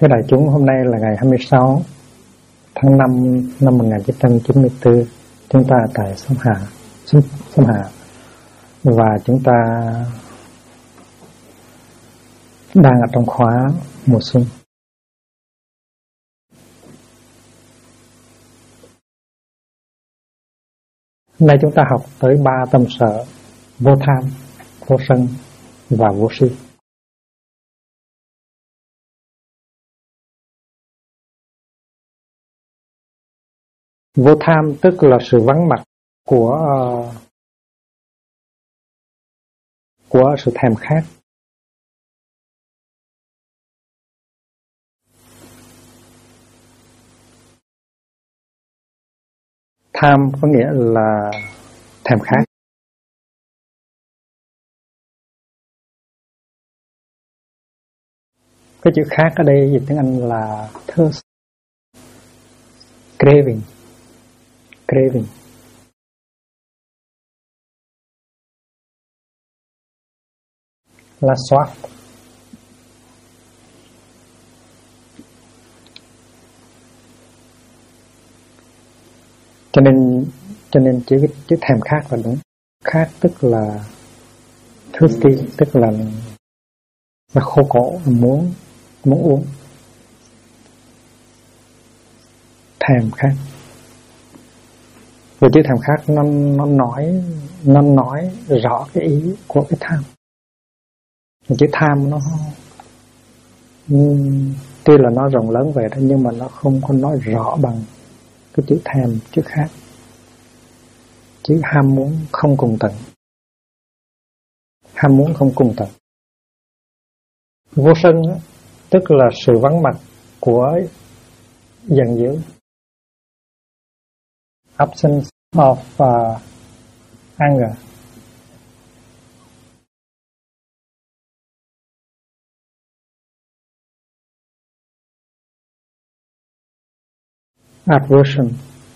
Thưa đại chúng, hôm nay là ngày 26 tháng 5 năm 1994. Chúng ta tại Sông Hà và chúng ta đang ở trong khóa mùa xuân. Hôm nay chúng ta học tới 3 tâm sở: vô tham, vô sân và vô si. Vô tham tức là sự vắng mặt của sự thèm khát. Tham có nghĩa là thèm khát. Cái chữ khát ở đây dịch tiếng Anh là thirst, craving. Là soif. Cho nên chữ thèm khát là đúng. Khát tức là thirsty, tức là khô cổ, muốn uống. Thèm khát. Và chữ thèm khát nó nói rõ cái ý của cái tham. Chữ tham nó tuy là nó rộng lớn vậy đó, nhưng mà nó không có nói rõ bằng cái chữ thèm, chữ khát. Chữ ham muốn không cùng tận. Ham muốn không cùng tận. Vô sân tức là sự vắng mặt của giận dữ. Absence of anger. Aversion.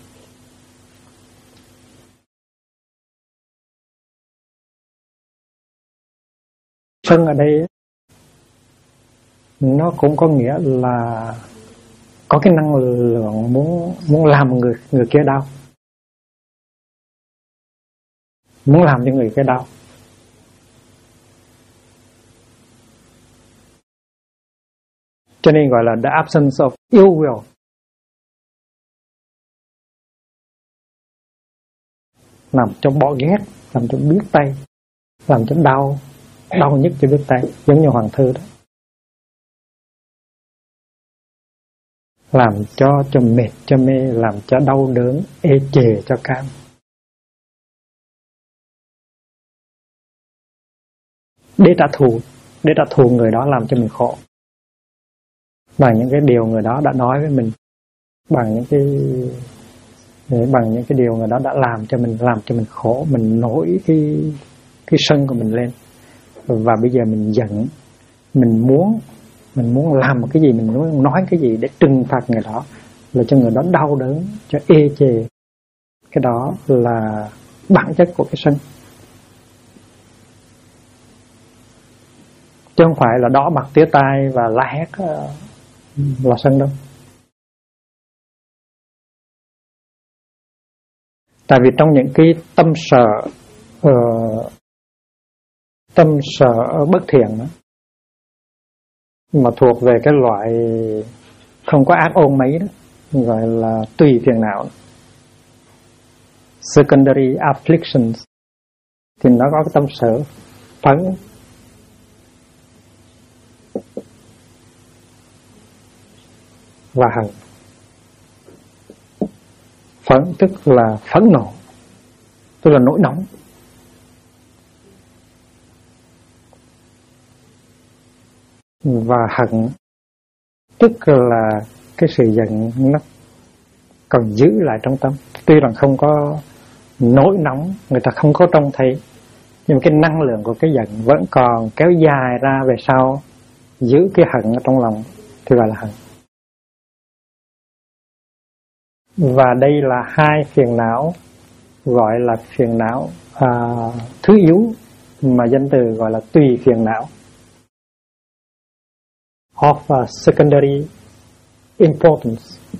Sân ở đây nó cũng có nghĩa là có cái năng lượng muốn làm người kia đau, muốn làm cho người kia đau. Cho nên gọi là the absence of ill will. Làm cho bỏ ghét, làm cho biết tay, làm cho đau nhất cho biết tay, giống như Hoàng Thư đó. Làm cho mệt, cho mê, làm cho đau đớn, ê chề cho cam. Để trả thù người đó làm cho mình khổ. Bằng những cái điều người đó đã nói với mình, bằng những cái điều người đó đã làm cho mình khổ, mình nổi cái sân của mình lên. Và bây giờ mình giận, mình muốn làm một cái gì, mình muốn nói cái gì để trừng phạt người đó, là cho người đó đau đớn, cho ê chề. Cái đó là bản chất của cái sân. Chứ không phải là đỏ mặt tía tai và la hét là sân đâu. Tại vì trong những cái tâm sở bất thiện đó, mà thuộc về cái loại không có ác ôn mấy đó, gọi là tùy phiền não, secondary afflictions, thì nó có cái tâm sở phẫn, và hận. Phẫn tức là phẫn nộ, tức là nỗi nóng. Và hận tức là cái sự giận nó còn giữ lại trong tâm. Tuy rằng không có nỗi nóng, người ta không có trông thấy, nhưng cái năng lượng của cái giận vẫn còn kéo dài ra về sau, giữ cái hận ở trong lòng thì gọi là hận. Và đây là hai phiền não, gọi là phiền não thứ yếu mà danh từ gọi là tùy phiền não, of secondary importance.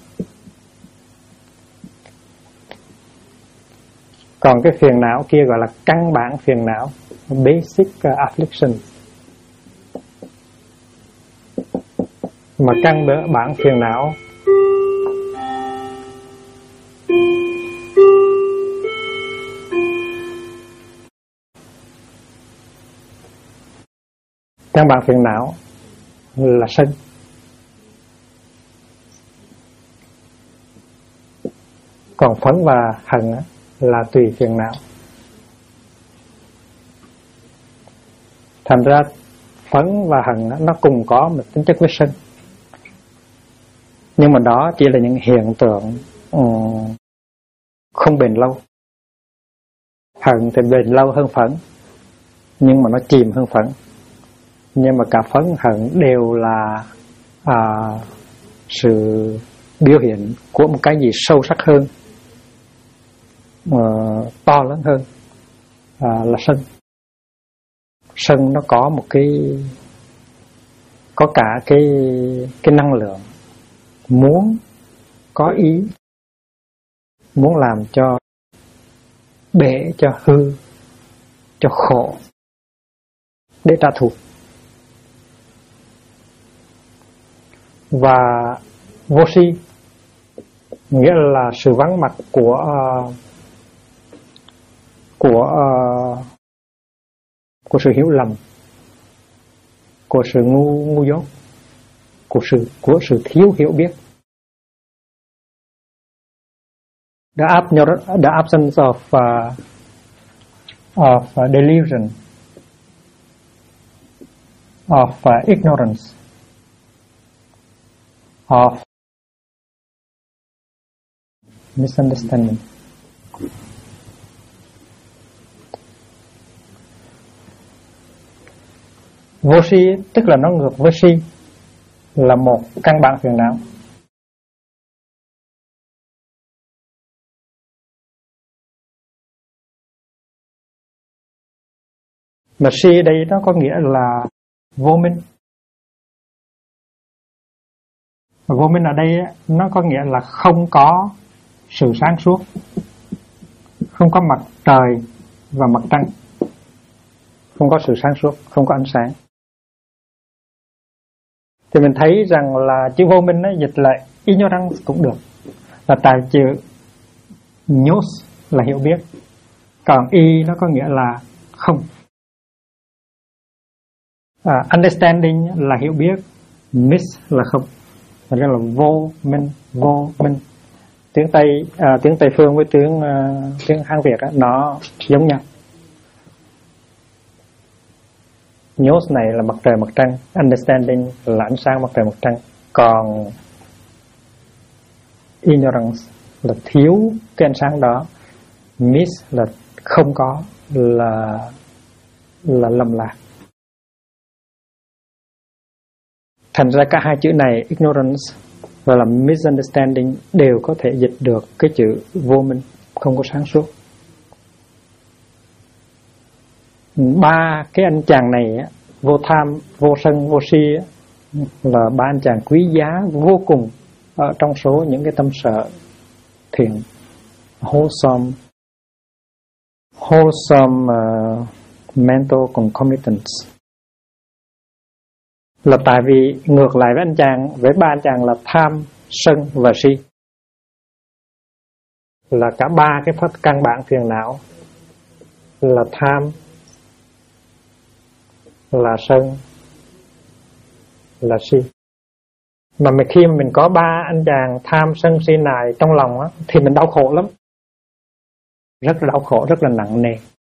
Còn cái phiền não kia gọi là căn bản phiền não, basic affliction. Mà căn bản phiền não là sân. Còn phẫn và hận là tùy phiền não. Thành ra phẫn và hận nó cùng có một tính chất với sân, nhưng mà đó chỉ là những hiện tượng không bền lâu. Hận thì bền lâu hơn phẫn, nhưng mà nó chìm hơn phẫn. Nhưng mà cả phẫn hận đều là sự biểu hiện của một cái gì sâu sắc hơn, to lớn hơn, là sân. Sân nó có một có cả cái năng lượng muốn, có ý muốn làm cho bể, cho hư, cho khổ để trả thù. Và vô si nghĩa là sự vắng mặt của sự hiểu lầm, của sự ngu dốt, của sự thiếu hiểu biết. The absence of delusion, of ignorance, of misunderstanding. Vô si tức là nó ngược với si, là một căn bản phiền não. Mà si đây nó có nghĩa là vô minh. Và vô minh ở đây nó có nghĩa là không có sự sáng suốt, không có mặt trời và mặt trăng, không có sự sáng suốt, không có ánh sáng. Thì mình thấy rằng là chữ vô minh nó dịch lại ignorance cũng được, là tại chữ gnos là hiểu biết, còn y nó có nghĩa là không. Understanding là hiểu biết, miss là không. Thành ra là vô minh. Tiếng Tây phương với tiếng Hán Việt á, nó giống nhau. Gnos này là mặt trời mặt trăng, understanding là ánh sáng mặt trời mặt trăng, còn ignorance là thiếu cái ánh sáng đó, miss là không có, là lầm lạc. Thành ra cả hai chữ này, ignorance và là misunderstanding, đều có thể dịch được cái chữ vô minh, không có sáng suốt. Ba cái anh chàng này, vô tham, vô sân, vô si, là ba anh chàng quý giá vô cùng ở trong số những cái tâm sở thiện, wholesome mental concomitants. Là tại vì ngược lại với ba anh chàng là tham, sân và si, là cả ba cái căn bản phiền não là tham, là sân, là si. Mà khi mà mình có ba anh chàng tham, sân, si này trong lòng á, thì mình đau khổ lắm, rất là đau khổ, rất là nặng nề.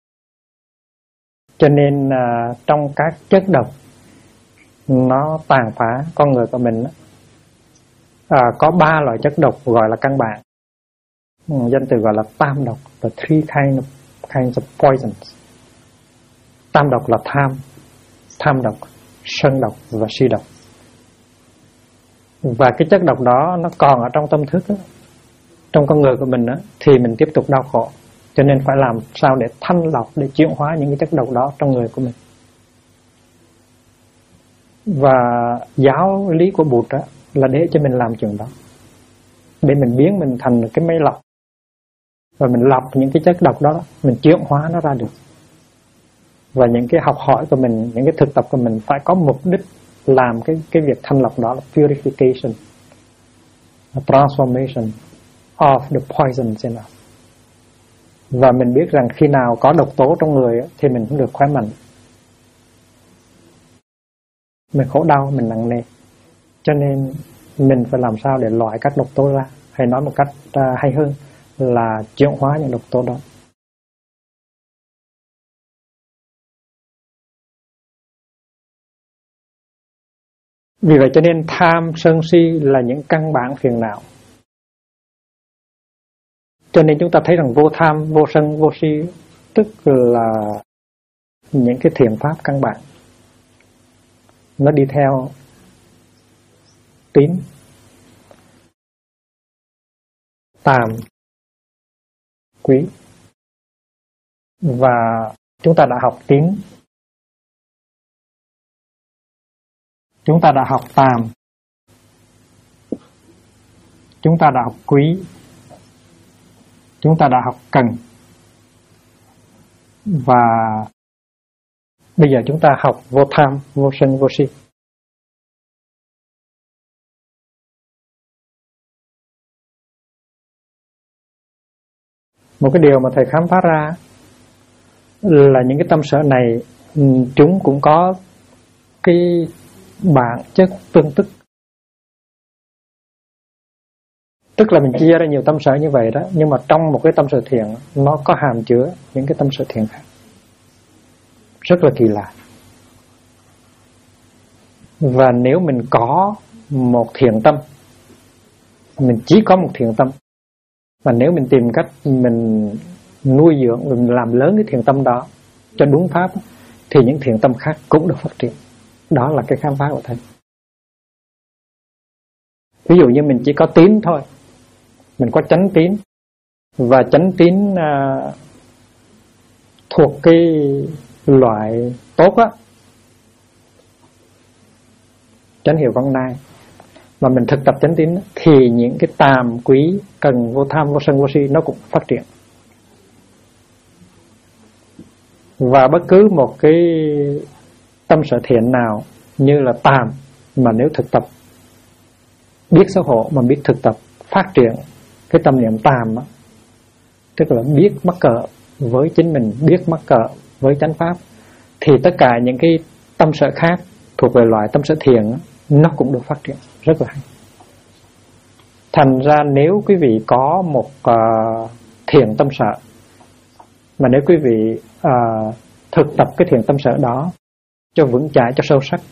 Cho nên trong các chất độc nó tàn phá con người của mình có ba loại chất độc gọi là căn bản, danh từ gọi là tam độc, the three kinds of poisons. Tam độc là tham độc, sân độc và si độc. Và cái chất độc đó nó còn ở trong tâm thức đó, trong con người của mình đó, thì mình tiếp tục đau khổ. Cho nên phải làm sao để thanh lọc, để chuyển hóa những cái chất độc đó trong người của mình. Và giáo lý của Bụt là để cho mình làm chuyện đó, để mình biến mình thành cái máy lọc, và mình lọc những cái chất độc đó, mình chuyển hóa nó ra được. Và những cái học hỏi của mình, những cái thực tập của mình phải có mục đích làm cái việc thanh lọc đó là purification, transformation of the poisons in us. Và mình biết rằng khi nào có độc tố trong người thì mình cũng được khỏe mạnh. Mình khổ đau, mình nặng nề. Cho nên mình phải làm sao để loại các độc tố ra, hay nói một cách hay hơn là chuyển hóa những độc tố đó. Vì vậy cho nên tham, sân si là những căn bản phiền não. Cho nên chúng ta thấy rằng vô tham, vô sân, vô si tức là những cái thiện pháp căn bản. Nó đi theo tín, tàm, quý. Và chúng ta đã học tín, chúng ta đã học tàm, chúng ta đã học quý, chúng ta đã học cần. Và bây giờ chúng ta học vô tham, vô sân, vô si. Một cái điều mà thầy khám phá ra là những cái tâm sở này chúng cũng có cái bản chất tương tức. Tức là mình chia ra nhiều tâm sở như vậy đó, nhưng mà trong một cái tâm sở thiện nó có hàm chứa những cái tâm sở thiện khác. Rất là kỳ lạ. Và nếu mình có một thiện tâm, mình chỉ có một thiện tâm, và nếu mình tìm cách mình nuôi dưỡng, mình làm lớn cái thiện tâm đó cho đúng pháp, thì những thiện tâm khác cũng được phát triển. Đó là cái khám phá của thầy. Ví dụ như mình chỉ có tín thôi, mình có chánh tín, và chánh tín thuộc cái loại tốt á, chánh hiệu văn nai, mà mình thực tập chánh tín thì những cái tàm, quý, cần, vô tham, vô sân, vô si nó cũng phát triển. Và bất cứ một cái tâm sở thiện nào như là tàm mà nếu thực tập biết xấu hổ, mà biết thực tập phát triển cái tâm niệm tàm á, tức là biết mắc cỡ với chính mình, biết mắc cỡ với chánh pháp, thì tất cả những cái tâm sở khác thuộc về loại tâm sở thiện á, nó cũng được phát triển rất là hay. Thành ra nếu quý vị có một thiện tâm sở, mà nếu quý vị thực tập cái thiện tâm sở đó cho vững chãi, cho sâu sắc,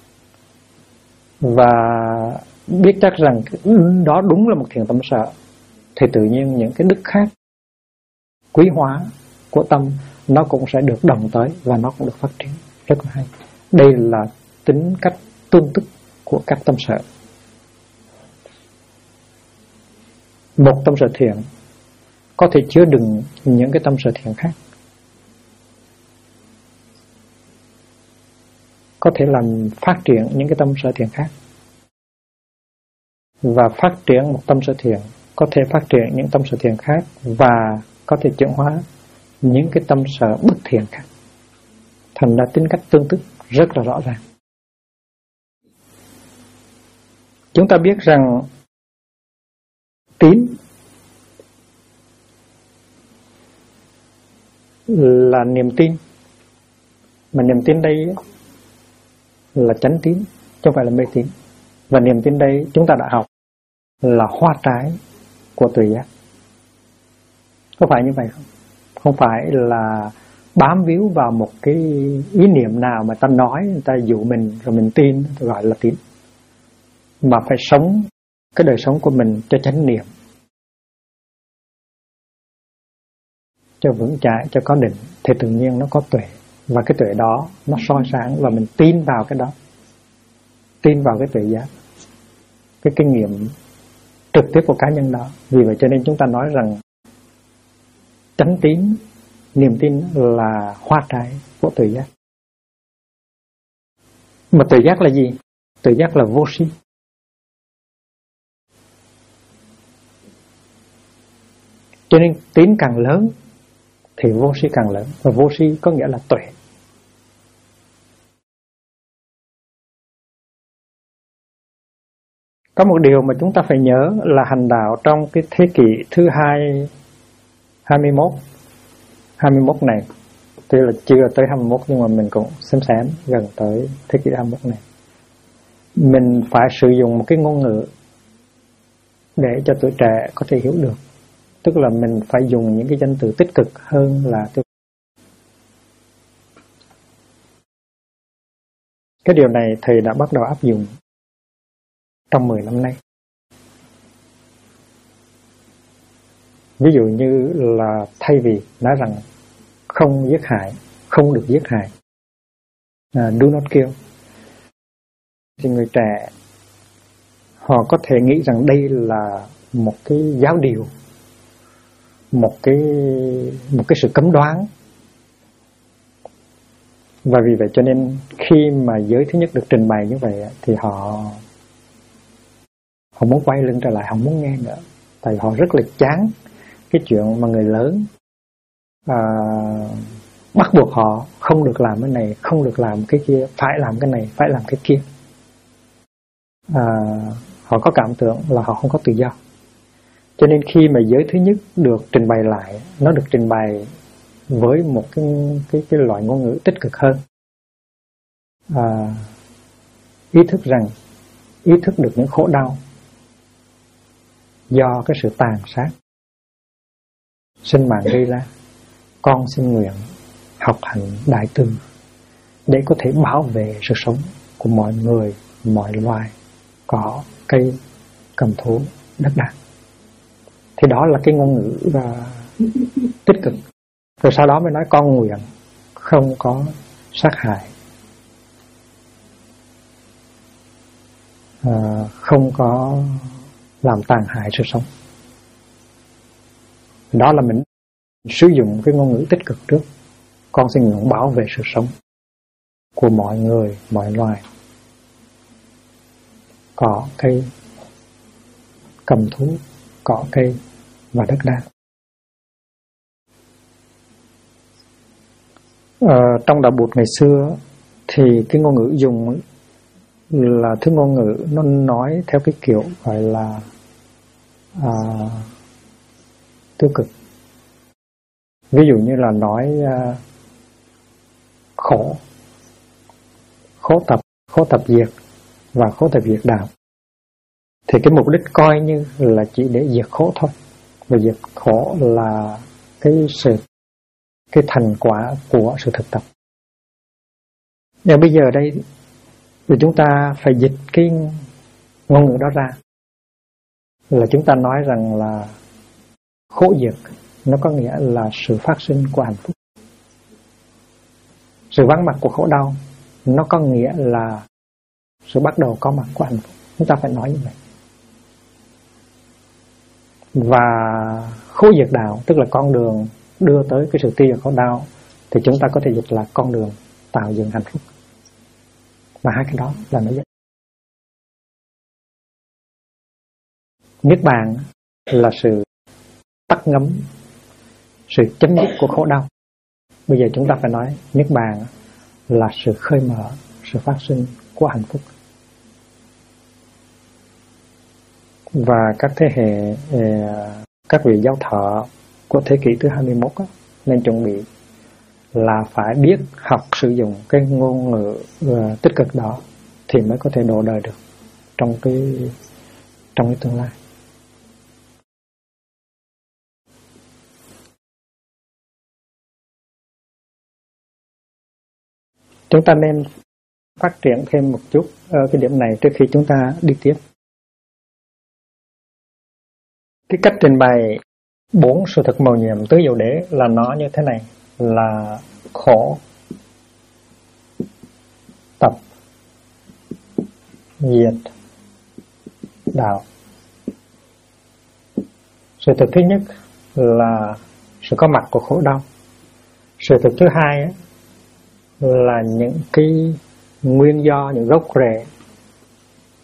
và biết chắc rằng đó đúng là một thiện tâm sở, thì tự nhiên những cái đức khác quý hóa của tâm nó cũng sẽ được đồng tới và nó cũng được phát triển rất là hay. Đây là tính cách tương tức của các tâm sở. Một tâm sở thiện có thể chứa đựng những cái tâm sở thiện khác, có thể làm phát triển những cái tâm sở thiện khác, và phát triển một tâm sở thiện có thể phát triển những tâm sở thiện khác, và có thể chuyển hóa những cái tâm sở bất thiện khác. Thành ra tính cách tương tức rất là rõ ràng. Chúng ta biết rằng tín là niềm tin, mà niềm tin đây là chánh tín, chứ không phải là mê tín. Và niềm tin đây chúng ta đã học là hoa trái của tuệ giác. Có phải như vậy không? Không phải là bám víu vào một cái ý niệm nào mà ta nói, người ta dụ mình rồi mình tin, gọi là tín. Mà phải sống cái đời sống của mình cho chánh niệm, cho vững chãi, cho có định, thì tự nhiên nó có tuệ. Và cái tuệ đó nó soi sáng, và mình tin vào cái đó, tin vào cái tuệ giác, cái kinh nghiệm trực tiếp của cá nhân đó. Vì vậy cho nên chúng ta nói rằng chánh tín, niềm tin là hoa trái của tuệ giác. Mà tuệ giác là gì? Tuệ giác là vô si. Cho nên tín càng lớn thì vô si càng lớn, và vô si có nghĩa là tuệ. Có một điều mà chúng ta phải nhớ là hành đạo trong cái thế kỷ thứ 21 này, tuy là chưa tới 21 nhưng mà mình cũng xém gần tới thế kỷ 21 này. Mình phải sử dụng một cái ngôn ngữ để cho tuổi trẻ có thể hiểu được. Tức là mình phải dùng những cái danh từ tích cực hơn là tiêu cực. Cái điều này thầy đã bắt đầu áp dụng trong 10 năm nay. Ví dụ như là thay vì nói rằng không giết hại, không được giết hại, do not kill, thì người trẻ họ có thể nghĩ rằng đây là một cái giáo điều, một cái sự cấm đoán. Và vì vậy cho nên khi mà giới thứ nhất được trình bày như vậy thì họ muốn quay lưng trở lại, họ muốn nghe nữa. Tại họ rất là chán cái chuyện mà người lớn bắt buộc họ không được làm cái này, không được làm cái kia, phải làm cái này, phải làm cái kia. Họ có cảm tưởng là họ không có tự do. Cho nên khi mà giới thứ nhất được trình bày lại, nó được trình bày với một cái loại ngôn ngữ tích cực hơn. Ý thức được những khổ đau do cái sự tàn sát sinh mạng gây ra. Con xin nguyện học hành đại từ để có thể bảo vệ sự sống của mọi người, mọi loài, cỏ, cây, cầm thú, đất đai. Thì đó là cái ngôn ngữ tích cực. Rồi sau đó mới nói con nguyện không có sát hại, không có làm tàn hại sự sống. Đó là mình sử dụng cái ngôn ngữ tích cực trước. Con xin nguyện bảo vệ sự sống của mọi người, mọi loài, cỏ, cây, cầm thú, cỏ, cây và đất đai. Trong đạo Bụt ngày xưa thì cái ngôn ngữ dùng là thứ ngôn ngữ nó nói theo cái kiểu gọi là tiêu cực. Ví dụ như là nói khổ tập diệt và khổ tập diệt đạo. Thì cái mục đích coi như là chỉ để diệt khổ thôi. Và diệt khổ là cái thành quả của sự thực tập. Nhưng bây giờ đây thì chúng ta phải dịch cái ngôn ngữ đó ra, là chúng ta nói rằng là khổ diệt nó có nghĩa là sự phát sinh của hạnh phúc. Sự vắng mặt của khổ đau nó có nghĩa là sự bắt đầu có mặt của hạnh phúc. Chúng ta phải nói như vậy. Và khổ diệt đạo tức là con đường đưa tới cái sự tiêu diệt khổ đau, thì chúng ta có thể dịch là con đường tạo dựng hạnh phúc. Và hai cái đó là nó vậy. Niết bàn là sự tắt ngấm, sự chấm dứt của khổ đau. Bây giờ chúng ta phải nói niết bàn là sự khơi mở, sự phát sinh của hạnh phúc. Và các thế hệ, các vị giáo thọ của thế kỷ thứ 21 nên chuẩn bị là phải biết học sử dụng cái ngôn ngữ tích cực đó thì mới có thể độ đời được trong cái tương lai. Chúng ta nên phát triển thêm một chút cái điểm này trước khi chúng ta đi tiếp. Cái cách trình bày 4 sự thật mầu nhiệm tứ diệu đế là nó như thế này, là khổ, tập, diệt, đạo. Sự thật thứ nhất là sự có mặt của khổ đau. Sự thật thứ hai là những cái nguyên do, những gốc rễ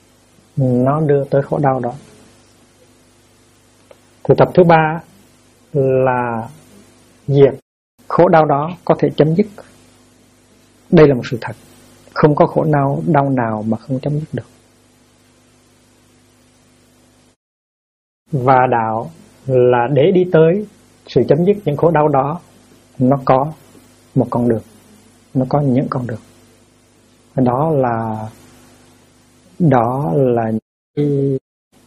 nó đưa tới khổ đau đó. Sự thật thứ ba là diệt khổ đau đó có thể chấm dứt. Đây là một sự thật. Không có khổ đau nào mà không chấm dứt được. Và đạo là để đi tới sự chấm dứt những khổ đau đó, nó có một con đường, nó có những con đường. Đó là những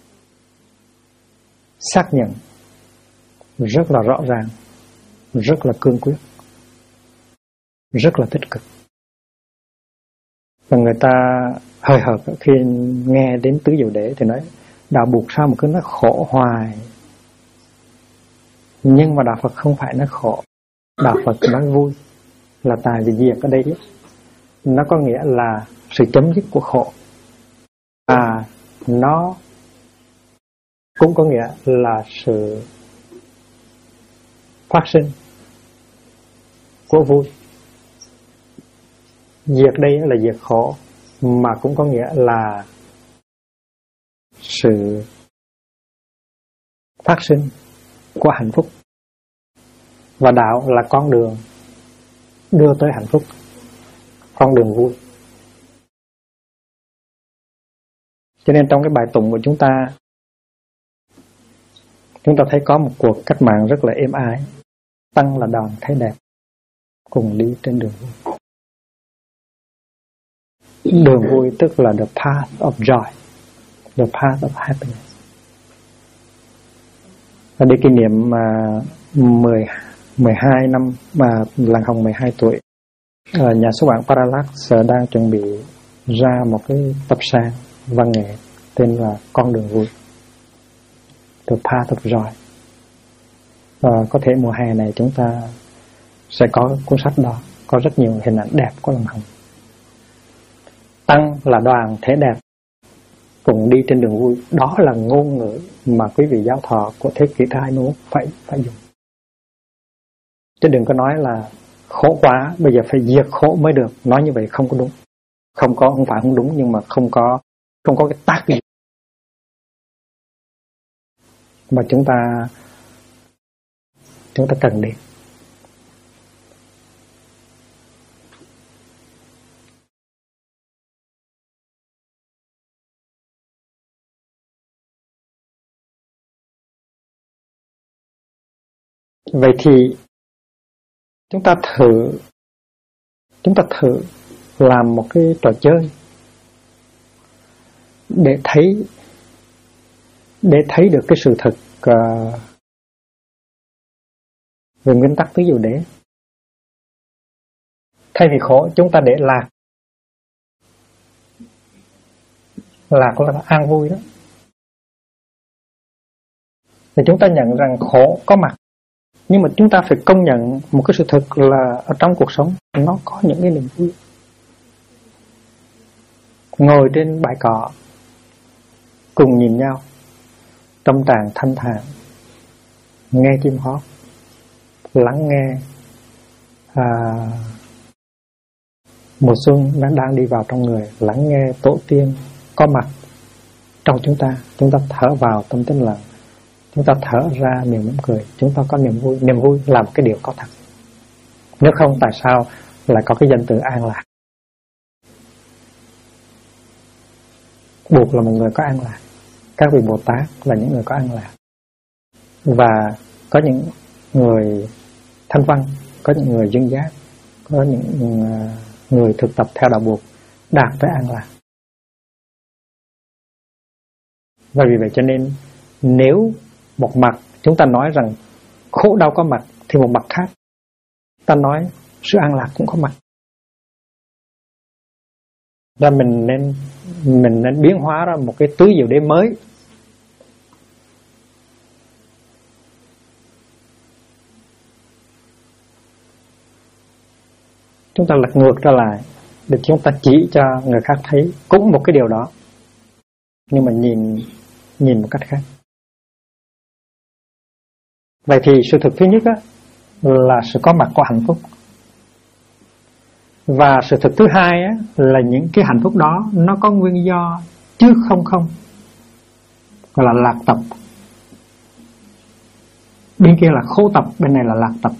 xác nhận rất là rõ ràng, rất là cương quyết, rất là tích cực. Và người ta hời hợt khi nghe đến tứ diệu đế thì nói đạo buộc sao mà cứ nói khổ hoài. Nhưng mà đạo Phật không phải nói khổ, đạo Phật nói vui. Là tại vì diệt ở đây nó có nghĩa là sự chấm dứt của khổ, và nó cũng có nghĩa là sự phát sinh của vui. Diệt đây là diệt khổ, mà cũng có nghĩa là sự phát sinh của hạnh phúc. Và đạo là con đường đưa tới hạnh phúc, con đường vui. Cho nên trong cái bài tụng của chúng ta thấy có một cuộc cách mạng rất là êm ái. Tăng là đoàn thấy đẹp, cùng đi trên đường vui. Đường vui tức là the path of joy, the path of happiness. Và để kỷ niệm 12 năm mà Làng Hồng 12 tuổi, nhà xuất bản Parallax đang chuẩn bị ra một cái tập san văn nghệ tên là Con đường vui, the path of joy. Và có thể mùa hè này chúng ta sẽ có cuốn sách đó, có rất nhiều hình ảnh đẹp của Làng Hồng. Tăng là đoàn thể đẹp, cùng đi trên đường vui. Đó là ngôn ngữ mà quý vị giáo thọ của thế kỷ thứ 21 phải dùng. Chứ đừng có nói là khổ quá, bây giờ phải diệt khổ mới được. Nói như vậy không có đúng. Không phải không đúng, nhưng mà không có cái tác dụng mà chúng ta cần đến. Vậy thì chúng ta thử làm một cái trò chơi để thấy được cái sự thật về nguyên tắc tứ diệu đế. Thay vì khổ, chúng ta để lạc là an vui đó. Thì chúng ta nhận rằng khổ có mặt, nhưng mà chúng ta phải công nhận một cái sự thật là ở trong cuộc sống nó có những cái niềm vui. Ngồi trên bãi cỏ cùng nhìn nhau, tâm trạng thanh thản, nghe chim hót, lắng nghe mùa xuân đang đi vào trong người, lắng nghe tổ tiên có mặt trong chúng ta thở vào tâm tĩnh lặng, chúng ta thở ra niềm mỉm cười, chúng ta có niềm vui. Niềm vui là một cái điều có thật. Nếu không, tại sao lại có cái danh từ an lạc? Buộc là một người có an lạc. Các vị Bồ Tát là những người có an lạc. Và có những người thanh văn, có những người dân giác, có những người thực tập theo đạo Buộc đạt tới an lạc. Và vì vậy cho nên nếu một mặt chúng ta nói rằng khổ đau có mặt, thì một mặt khác ta nói sự an lạc cũng có mặt. Ra mình nên biến hóa ra một cái tứ diệu đế mới. Chúng ta lật ngược trở lại để chúng ta chỉ cho người khác thấy cũng một cái điều đó, nhưng mà nhìn một cách khác. Vậy thì sự thực thứ nhất là sự có mặt của hạnh phúc. Và sự thực thứ hai là những cái hạnh phúc đó nó có nguyên do chứ không, gọi là lạc tập. Bên kia là khô tập, bên này là lạc tập.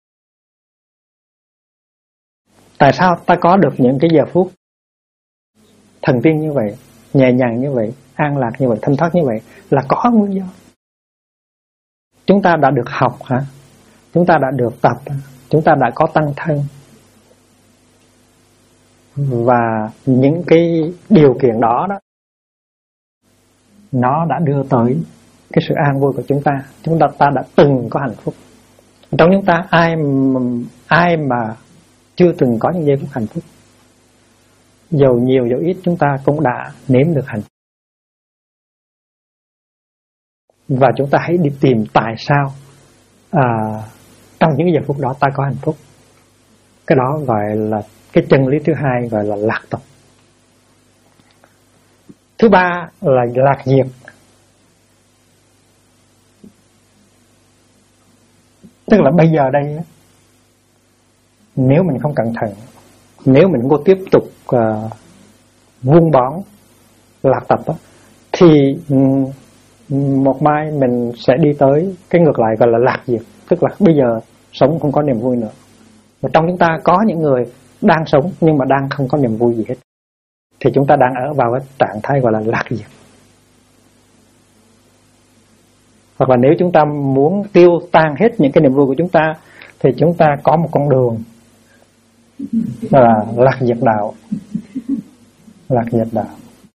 Tại sao ta có được những cái giờ phút thần tiên như vậy, nhẹ nhàng như vậy, an lạc như vậy, thanh thoát như vậy? Là có nguyên do. Chúng ta đã được học hả? Chúng ta đã được tập, chúng ta đã có tăng thân. Và những cái điều kiện đó nó đã đưa tới cái sự an vui của chúng ta. Chúng ta đã từng có hạnh phúc. Trong chúng ta ai mà chưa từng có những giây phút hạnh phúc, dầu nhiều dầu ít chúng ta cũng đã nếm được hạnh phúc. Và chúng ta hãy đi tìm tại sao trong những giờ phút đó ta có hạnh phúc. Cái đó gọi là cái chân lý thứ hai, gọi là lạc tập. Thứ ba là lạc diệt. Tức là bây giờ đây, nếu mình không cẩn thận, nếu mình có tiếp tục vun bón lạc tập đó, thì một mai mình sẽ đi tới cái ngược lại, gọi là lạc diệt. Tức là bây giờ sống không có niềm vui nữa. Và trong chúng ta có những người đang sống nhưng mà đang không có niềm vui gì hết, thì chúng ta đang ở vào cái trạng thái gọi là lạc diệt. Hoặc là nếu chúng ta muốn tiêu tan hết những cái niềm vui của chúng ta, thì chúng ta có một con đường là lạc diệt đạo. Lạc diệt đạo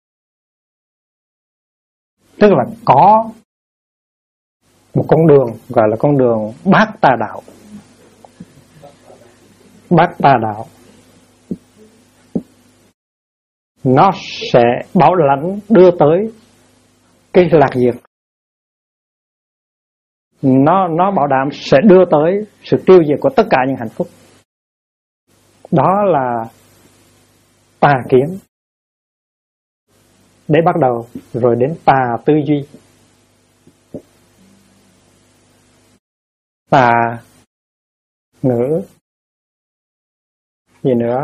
tức là có một con đường gọi là con đường bát tà đạo. Bát tà đạo nó sẽ bảo lãnh đưa tới cái lạc diệt. Nó bảo đảm sẽ đưa tới sự tiêu diệt của tất cả những hạnh phúc. Đó là tà kiến để bắt đầu, rồi đến tà tư duy, tà ngữ, gì nữa,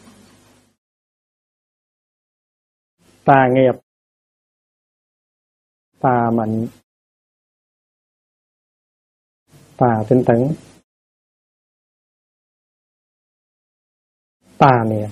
tà nghiệp, tà mệnh, tà tinh tấn, tà niệm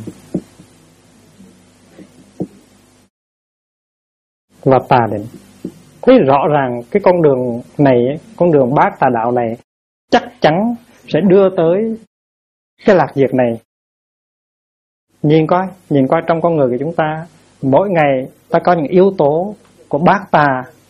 và tà định. Thấy rõ ràng cái con đường này, con đường bát tà đạo này chắc chắn sẽ đưa tới cái lạc diệt này. Nhìn coi trong con người của chúng ta, mỗi ngày ta có những yếu tố của bát tà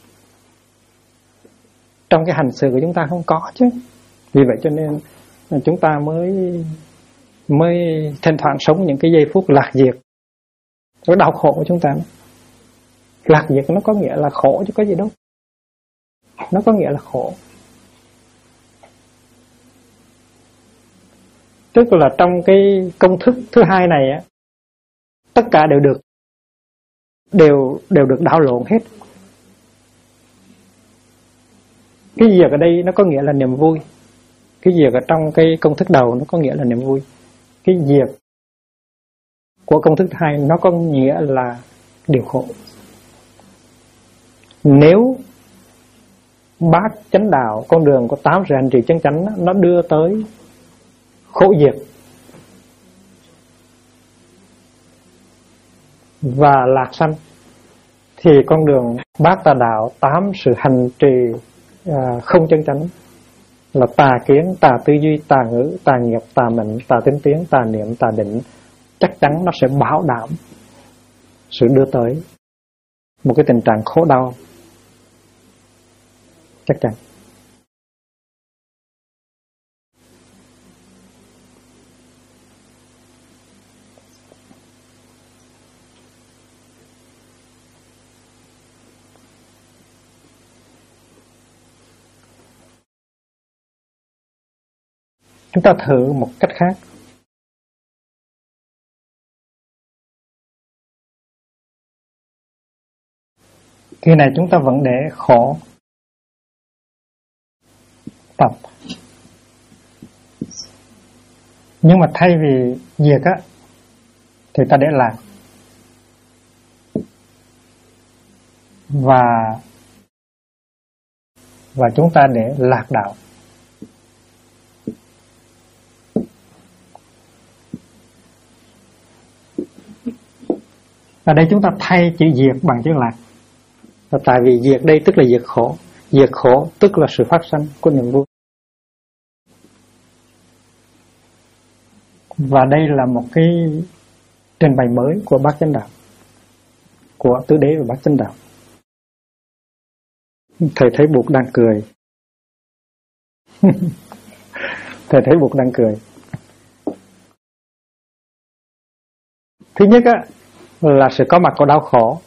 trong cái hành xử của chúng ta không có chứ. Vì vậy cho nên chúng ta mới thỉnh thoảng sống những cái giây phút lạc diệt, cái đau khổ của chúng ta. Lạc diệt nó có nghĩa là khổ chứ có gì đâu. Nó có nghĩa là khổ. Tức là trong cái công thức thứ hai này á, tất cả đều được đảo lộn hết. Cái diệt ở đây nó có nghĩa là niềm vui. Cái diệt ở trong cái công thức đầu nó có nghĩa là niềm vui. Cái diệt của công thức thứ hai nó có nghĩa là điều khổ. Nếu bát chánh đạo, con đường của 8 sự hành trì chân chánh, nó đưa tới khổ diệt và lạc sanh, thì con đường bát tà đạo 8 sự hành trì không chân chánh là tà kiến, tà tư duy, tà ngữ, tà nghiệp, tà mệnh, tà tinh tiến, tà niệm, tà định, chắc chắn nó sẽ bảo đảm sự đưa tới một cái tình trạng khổ đau. Chắc chắn. Chúng ta thử một cách khác. Khi này chúng ta vẫn để khổ tập, nhưng mà thay vì diệt á thì ta để lạc. Và chúng ta để lạc đạo. Ở đây chúng ta thay chữ diệt bằng chữ lạc. Và tại vì diệt đây tức là diệt khổ. Diệt khổ tức là sự phát sanh của niềm vui. Và đây là một cái trình bày mới của Bát Chánh Đạo, của Tứ Đế và Bát Chánh Đạo. Thầy thấy Bụt đang cười. Thầy thấy Bụt đang cười. Thứ nhất á, là sự có mặt của đau khổ.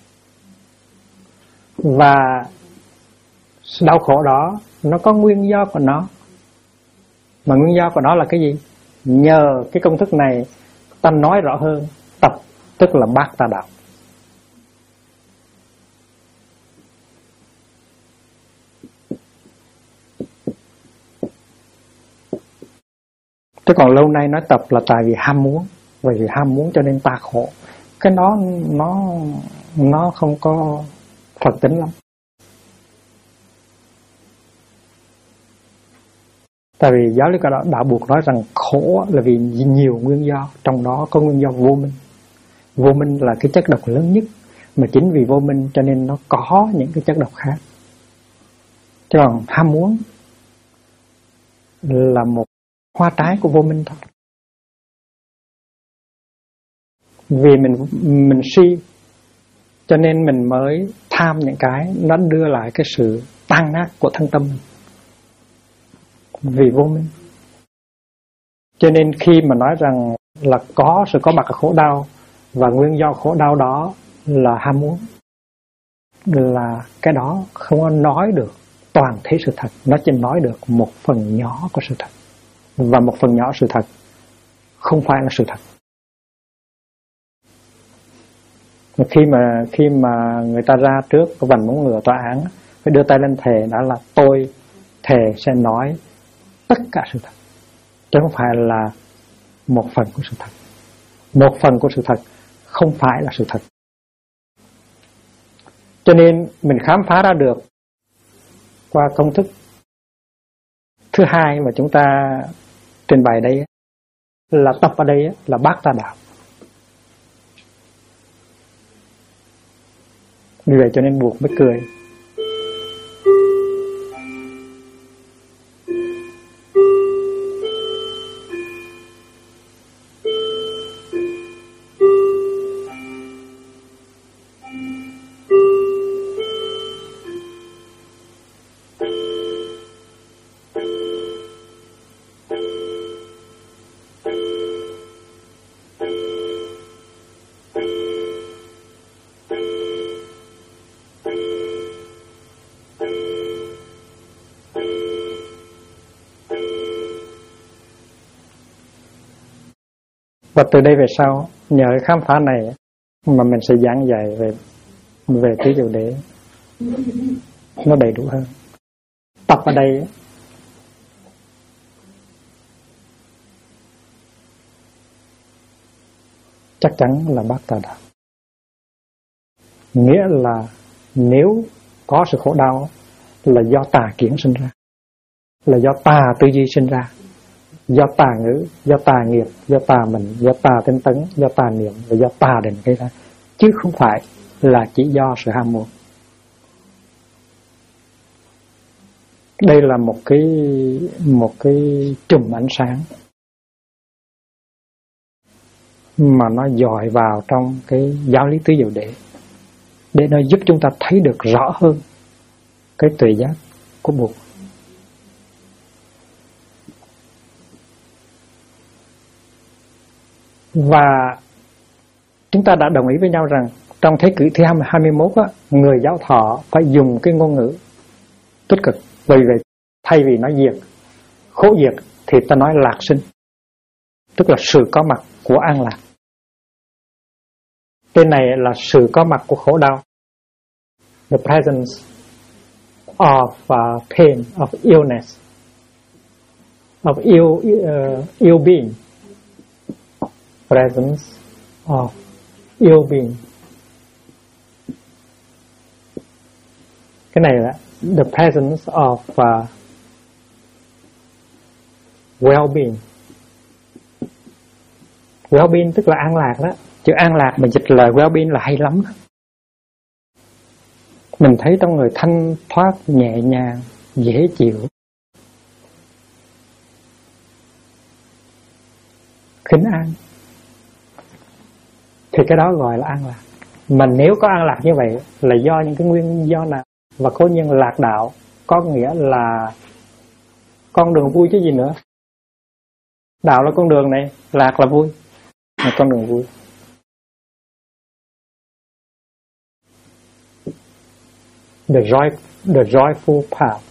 Và đau khổ đó nó có nguyên do của nó. Mà nguyên do của nó là cái gì? Nhờ cái công thức này ta nói rõ hơn. Tập tức là Bát Tà Đạo. Chứ còn lâu nay nói tập là tại vì ham muốn. Bởi vì ham muốn cho nên ta khổ. Cái đó nó không có Phật tính lắm. Tại vì giáo lý đạo buộc nói rằng khổ là vì nhiều nguyên do. Trong đó có nguyên do vô minh. Vô minh là cái chất độc lớn nhất. Mà chính vì vô minh cho nên nó có những cái chất độc khác. Chứ còn ham muốn là một hoa trái của vô minh thôi. Vì mình suy cho nên mình mới tham những cái nó đưa lại cái sự tan nát của thân tâm mình. Vì vô minh. Cho nên khi mà nói rằng là có sự có mặt của khổ đau và nguyên do khổ đau đó là ham muốn, là cái đó không có nói được toàn thể sự thật. Nó chỉ nói được một phần nhỏ của sự thật. Và một phần nhỏ sự thật không phải là sự thật. Khi mà người ta ra trước cái vành móng ngựa tòa án phải đưa tay lên thề, đó là tôi thề sẽ nói tất cả sự thật, chứ không phải là một phần của sự thật. Một phần của sự thật không phải là sự thật. Cho nên mình khám phá ra được qua công thức thứ hai mà chúng ta trình bày đây là tập ở đây là Bát Tà Đạo. Vì vậy cho nên buộc mới cười. Và từ đây về sau, nhờ cái khám phá này mà mình sẽ giảng dạy về tứ diệu đế nó đầy đủ hơn. Tập ở đây chắc chắn là Bát Tà Đạo. Nghĩa là nếu có sự khổ đau là do tà kiến sinh ra, là do tà tư duy sinh ra, do tà ngữ, do tà nghiệp, do tà mình, do tà tinh tấn, do tà niệm và do tà định gây ra, chứ không phải là chỉ do sự ham muốn. Đây là một cái chùm ánh sáng mà nó dọi vào trong cái giáo lý tứ diệu đế để nó giúp chúng ta thấy được rõ hơn cái tuệ giác của Bụt. Và chúng ta đã đồng ý với nhau rằng trong thế kỷ thứ 21 á, người giáo thọ phải dùng cái ngôn ngữ tích cực. Vì vậy thay vì nói diệt, khổ diệt thì ta nói lạc sinh, tức là sự có mặt của an lạc. Cái này là sự có mặt của khổ đau, the presence of pain, of illness, of ill being, presence of ill being. Cái này là the presence of well-being. Well-being tức là an lạc đó. Chữ an lạc mà dịch là well-being là hay lắm. Mình thấy trong người thanh thoát, nhẹ nhàng, dễ chịu, khinh an, thì cái đó gọi là an lạc. Mà nếu có an lạc như vậy là do những cái nguyên do nào? Và cố nhiên lạc đạo có nghĩa là con đường vui chứ gì nữa. Đạo là con đường này, lạc là vui, là con đường vui. The joyful path.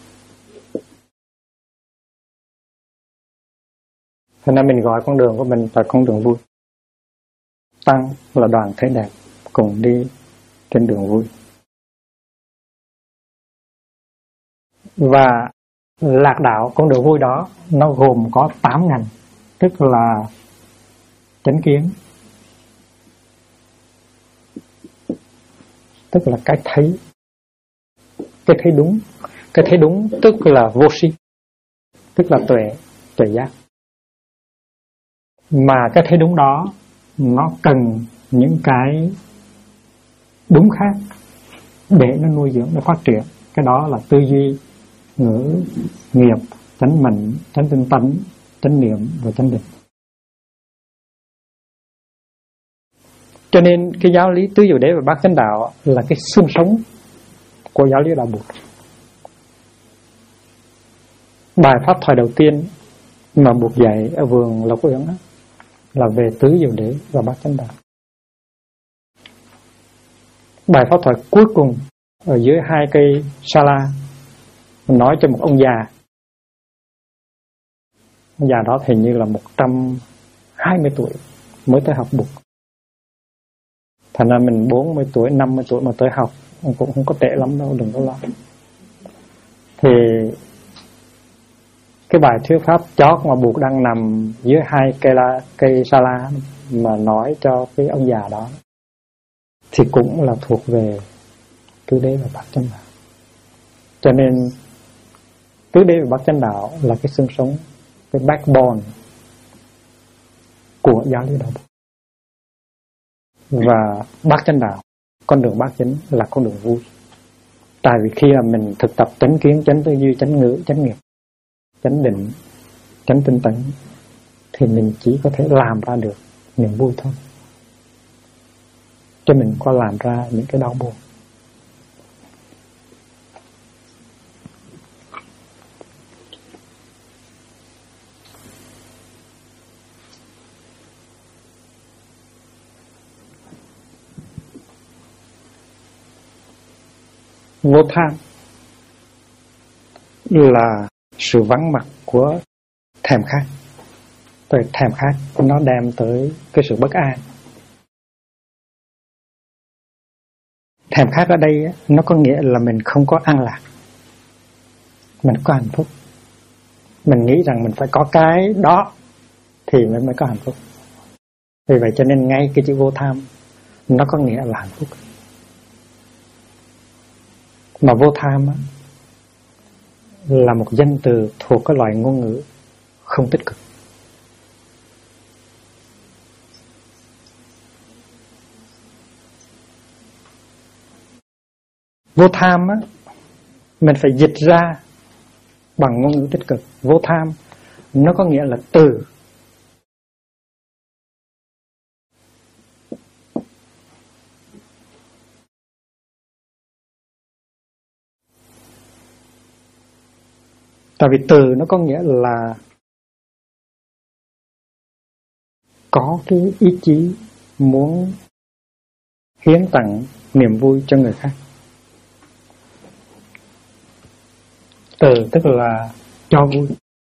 Thế nên mình gọi con đường của mình là con đường vui. Tăng là đoàn thể đẹp, cùng đi trên đường vui. Và lạc đạo, con đường vui đó, nó gồm có 8 ngành, tức là chánh kiến, tức là cái thấy đúng. Cái thấy đúng tức là vô si, tức là tuệ giác. Mà cái thấy đúng đó nó cần những cái đúng khác để nó nuôi dưỡng, nó phát triển. Cái đó là tư duy, ngữ, nghiệp, chánh mệnh, chánh tinh tấn, chánh niệm và chánh định. Cho nên cái giáo lý tứ diệu đế và bát chánh đạo là cái xương sống của giáo lý đạo Bụt. Bài pháp thoại đầu tiên mà Bụt dạy ở vườn Lộc Uyển là về tứ diệu đế và bát chánh đạo. Bài pháp thoại cuối cùng ở dưới 2 cây sa la nói cho một ông già. Ông già đó hình như là 120 tuổi mới tới học Bụt. Thành ra mình 40 tuổi, 50 tuổi mà tới học cũng không có tệ lắm đâu, đừng có lo. Thì cái bài thuyết pháp chót mà Bụt đang nằm dưới 2 cây sa la mà nói cho cái ông già đó thì cũng là thuộc về tứ đế và bát chánh đạo. Cho nên tứ đế và bát chánh đạo là cái xương sống, cái backbone của giáo lý đạo Bụt. Và bát chánh đạo, con đường bát chánh là con đường vui. Tại vì khi mà mình thực tập chánh kiến, chánh tư duy, chánh ngữ, chánh nghiệp, chánh định, chánh tinh tấn thì mình chỉ có thể làm ra được niềm vui thôi, cho mình có làm ra những cái đau buồn. Vô tham là sự vắng mặt của thèm khát. Tại thèm khát nó đem tới cái sự bất an. Thèm khát ở đây nó có nghĩa là mình không có an lạc, mình có hạnh phúc. Mình nghĩ rằng mình phải có cái đó thì mới có hạnh phúc. Vì vậy cho nên ngay cái chữ vô tham nó có nghĩa là hạnh phúc. Mà vô tham là một danh từ thuộc cái loại ngôn ngữ không tích cực. Vô tham mình phải dịch ra bằng ngôn ngữ tích cực. Vô tham nó có nghĩa là từ. Tại vì từ nó có nghĩa là có cái ý chí muốn hiến tặng niềm vui cho người khác. Từ tức là cho vui.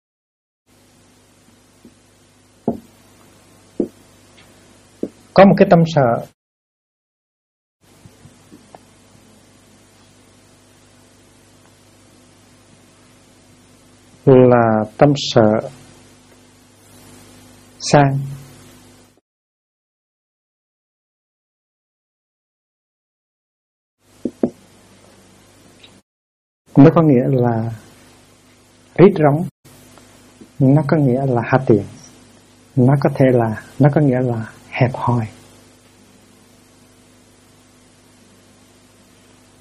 Có một cái tâm sợ là tâm sợ sang. Nó có nghĩa là rít rống, nó có nghĩa là hạ tiện, nó có nghĩa là hẹp hòi,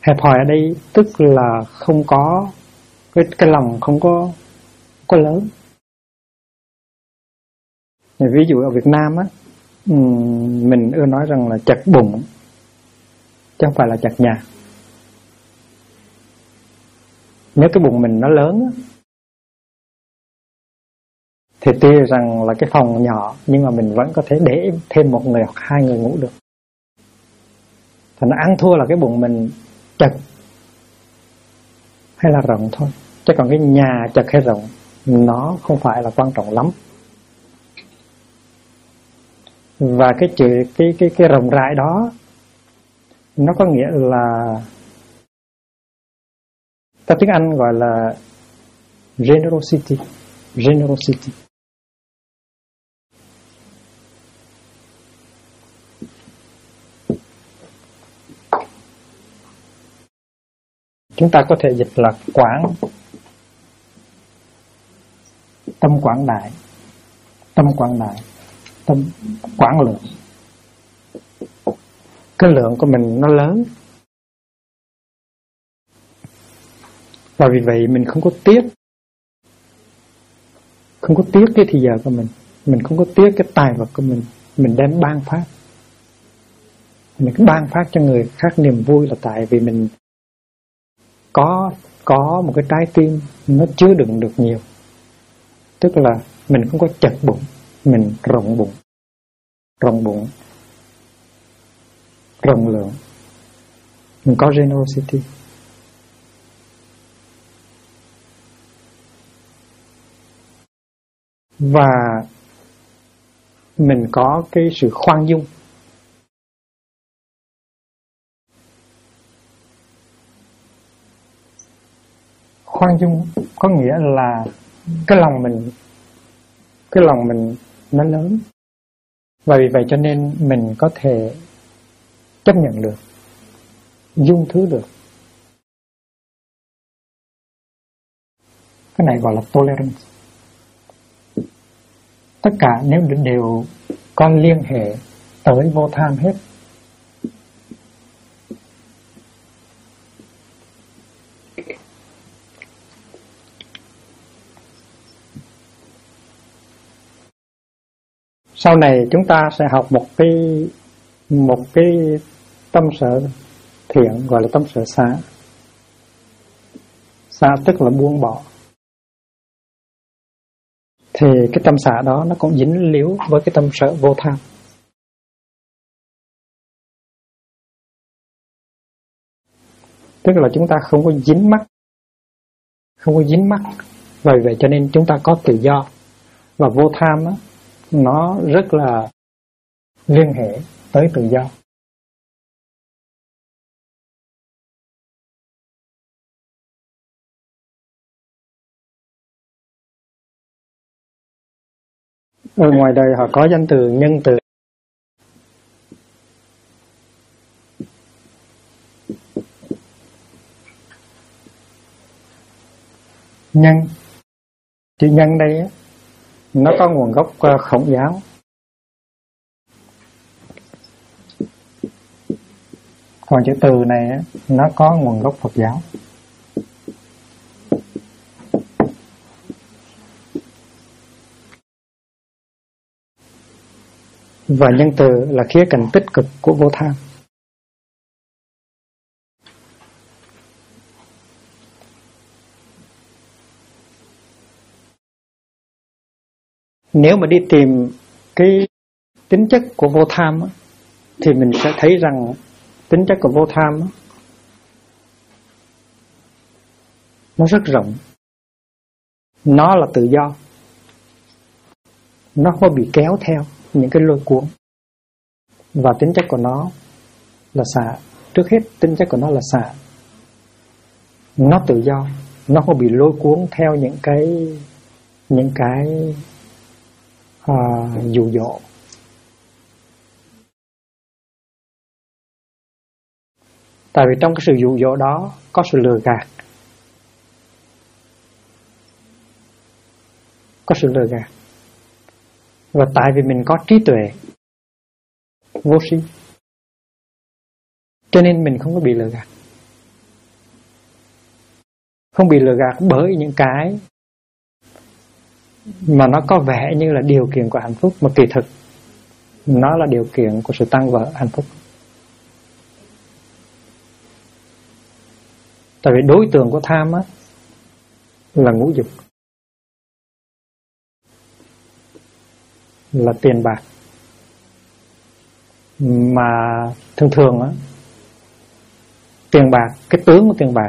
Hẹp hòi ở đây tức là không có cái lòng không có lớn. Ví dụ ở Việt Nam á, mình ưa nói rằng là chật bụng chứ không phải là chật nhà. Nếu cái bụng mình nó lớn á, thì tuy rằng là cái phòng nhỏ nhưng mà mình vẫn có thể để thêm một người hoặc hai người ngủ được. Thành nó ăn thua là cái bụng mình chật hay là rộng thôi. Chứ còn cái nhà chật hay rộng nó không phải là quan trọng lắm. Và cái rộng rãi đó nó có nghĩa là ta tiếng Anh gọi là generosity. Chúng ta có thể dịch là tâm quảng đại, tâm quảng lượng. Cái lượng của mình nó lớn, và vì vậy mình không có tiếc cái thời giờ của mình không có tiếc cái tài vật của mình đem ban phát. Mình cứ ban phát cho người khác niềm vui là tại vì mình có một cái trái tim nó chứa đựng được nhiều. Tức là mình không có chật bụng, mình rộng bụng, rộng lượng. Mình có generosity. Và mình có cái sự khoan dung. Khoan dung có nghĩa là cái lòng mình nó lớn, và vì vậy cho nên mình có thể chấp nhận được, dung thứ được. Cái này gọi là tolerance. Tất cả nếu đều có liên hệ tới vô tham hết. Sau này chúng ta sẽ học một cái tâm sở thiện gọi là tâm sở xả. Xả tức là buông bỏ. Thì cái tâm xả đó nó cũng dính líu với cái tâm sở vô tham. Tức là chúng ta không có dính mắc, vì vậy cho nên chúng ta có tự do. Và vô tham á, nó rất là liên hệ tới tự do. Ở ngoài đời họ có danh từ nhân từ. Nhân, chữ nhân đây á, nó có nguồn gốc Khổng giáo. Còn chữ từ này á, nó có nguồn gốc Phật giáo. Và nhân từ là khía cạnh tích cực của vô tham. Nếu mà đi tìm cái tính chất của vô tham á, thì mình sẽ thấy rằng tính chất của vô tham á, nó rất rộng. Nó là tự do. Nó không bị kéo theo những cái lôi cuốn. Và tính chất của nó là xả. Trước hết tính chất của nó là xả. Nó tự do. Nó không bị lôi cuốn theo những cái dụ dỗ. Tại vì trong cái sự dụ dỗ đó có sự lừa gạt. Có sự lừa gạt. Và tại vì mình có trí tuệ vô si, cho nên mình không có bị lừa gạt. không bị lừa gạt bởi những cái mà nó có vẻ như là điều kiện của hạnh phúc, mà kỳ thực nó là điều kiện của sự tan vỡ hạnh phúc. Tại vì đối tượng của tham á là ngũ dục, là tiền bạc. Mà thường thường á, tiền bạc, cái tướng của tiền bạc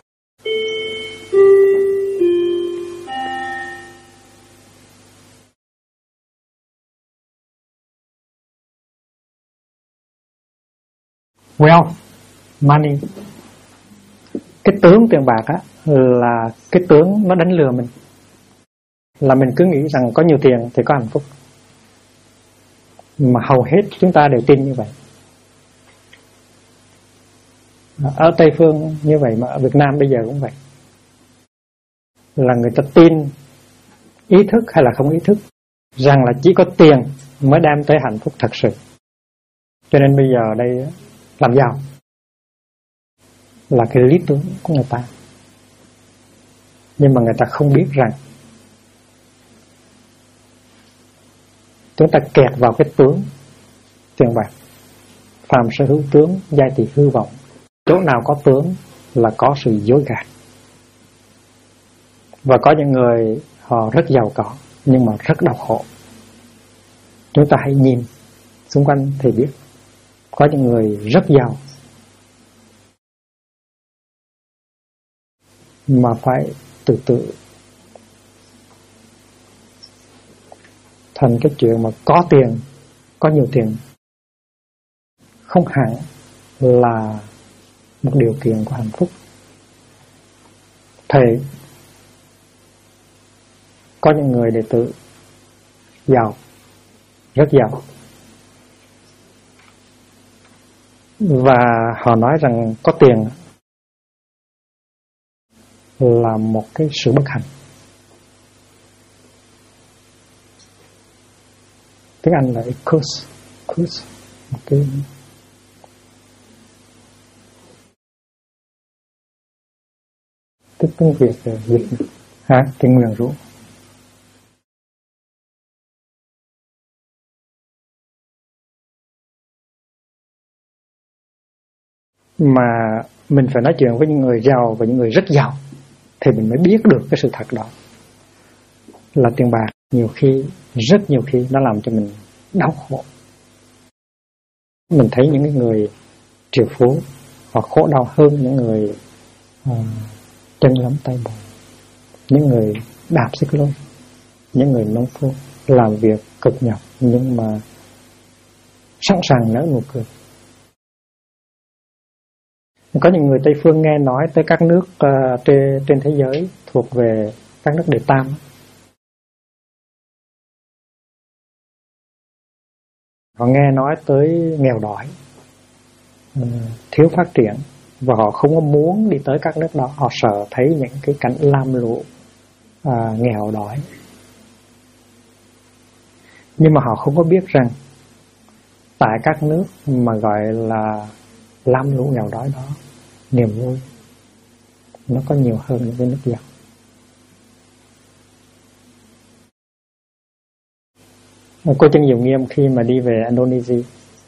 wealth, money, cái tướng tiền bạc á là cái tướng nó đánh lừa mình, là mình cứ nghĩ rằng có nhiều tiền thì có hạnh phúc, mà hầu hết chúng ta đều tin như vậy. Ở Tây Phương như vậy, mà ở Việt Nam bây giờ cũng vậy, là người ta tin ý thức hay là không ý thức rằng là chỉ có tiền mới đem tới hạnh phúc thật sự. Cho nên bây giờ ở đây làm giàu là cái lý tưởng của người ta, nhưng mà người ta không biết rằng chúng ta kẹt vào cái tướng tiền bạc. Phàm sở hữu tướng, giai thì hư vọng. Chỗ nào có tướng là có sự dối gạt. Và có những người họ rất giàu có nhưng mà rất đau khổ. Chúng ta hãy nhìn xung quanh thì biết. Có những người rất giàu mà phải tự tự thành cái chuyện mà có tiền, có nhiều tiền không hẳn là một điều kiện của hạnh phúc. Thầy có những người đệ tử giàu, rất giàu, và họ nói rằng có tiền là một cái sự bất hạnh. Tiếng Anh là curse, một cái tiếng Việt là dịch hả? Cái nguyền rủa. Mà mình phải nói chuyện với những người giàu và những người rất giàu thì mình mới biết được cái sự thật đó, là tiền bạc rất nhiều khi nó làm cho mình đau khổ. Mình thấy những cái người triệu phú họ khổ đau hơn những người chân lấm tay bùn, những người đạp xích lô, những người nông phu làm việc cực nhọc nhưng mà sẵn sàng nở nụ cười. Có những người Tây Phương nghe nói tới các nước trên thế giới thuộc về các nước đệ tam, họ nghe nói tới nghèo đói, thiếu phát triển, và họ không có muốn đi tới các nước đó. Họ sợ thấy những cái cảnh lam lũ, nghèo đói. Nhưng mà họ không có biết rằng tại các nước mà gọi là lam lũ nghèo đói đó, niềm vui nó có nhiều hơn những cái nước giàu. Cô Chân Diệu Nghiêm khi mà đi về Indonesia,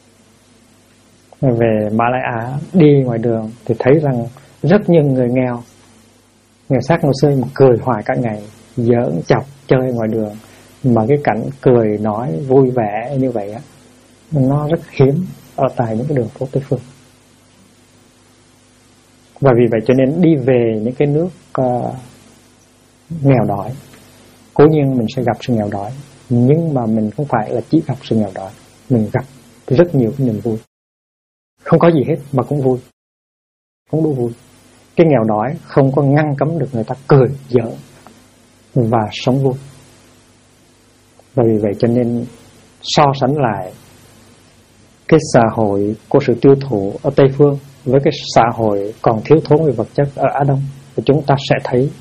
về Malaya, đi ngoài đường thì thấy rằng rất nhiều người nghèo xác ngồi xơi mà cười hoài cả ngày, giỡn chọc chơi ngoài đường, mà cái cảnh cười nói vui vẻ như vậy á, nó rất hiếm ở tại những cái đường phố Tây Phương. Và vì vậy cho nên đi về những cái nước nghèo đói, cố nhiên mình sẽ gặp sự nghèo đói, nhưng mà mình không phải là chỉ gặp sự nghèo đói, mình gặp rất nhiều cái niềm vui. Không có gì hết mà cũng vui, cũng đủ vui. Cái nghèo đói không có ngăn cấm được người ta cười, giỡn và sống vui. Và vì vậy cho nên so sánh lại cái xã hội của sự tiêu thụ ở Tây Phương với cái xã hội còn thiếu thốn về vật chất ở Á Đông, thì chúng ta sẽ thấy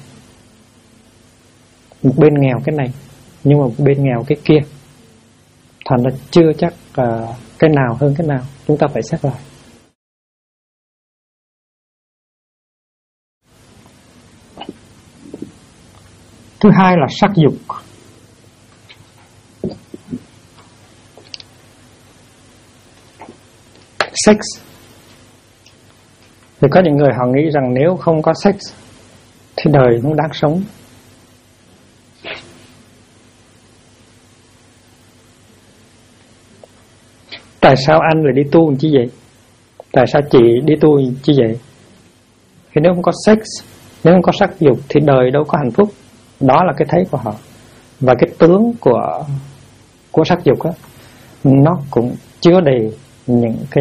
một bên nghèo cái này nhưng mà một bên nghèo cái kia. Thành ra chưa chắc cái nào hơn cái nào, chúng ta phải xét lại. Thứ hai là sắc dục. Sex. Thì có những người họ nghĩ rằng nếu không có sex thì đời không đáng sống. Tại sao anh lại đi tu chi vậy? Tại sao chị đi tu chi vậy? Thì nếu không có sex, nếu không có sắc dục thì đời đâu có hạnh phúc. Đó là cái thấy của họ. Và cái tướng của sắc dục á, nó cũng chứa đầy những cái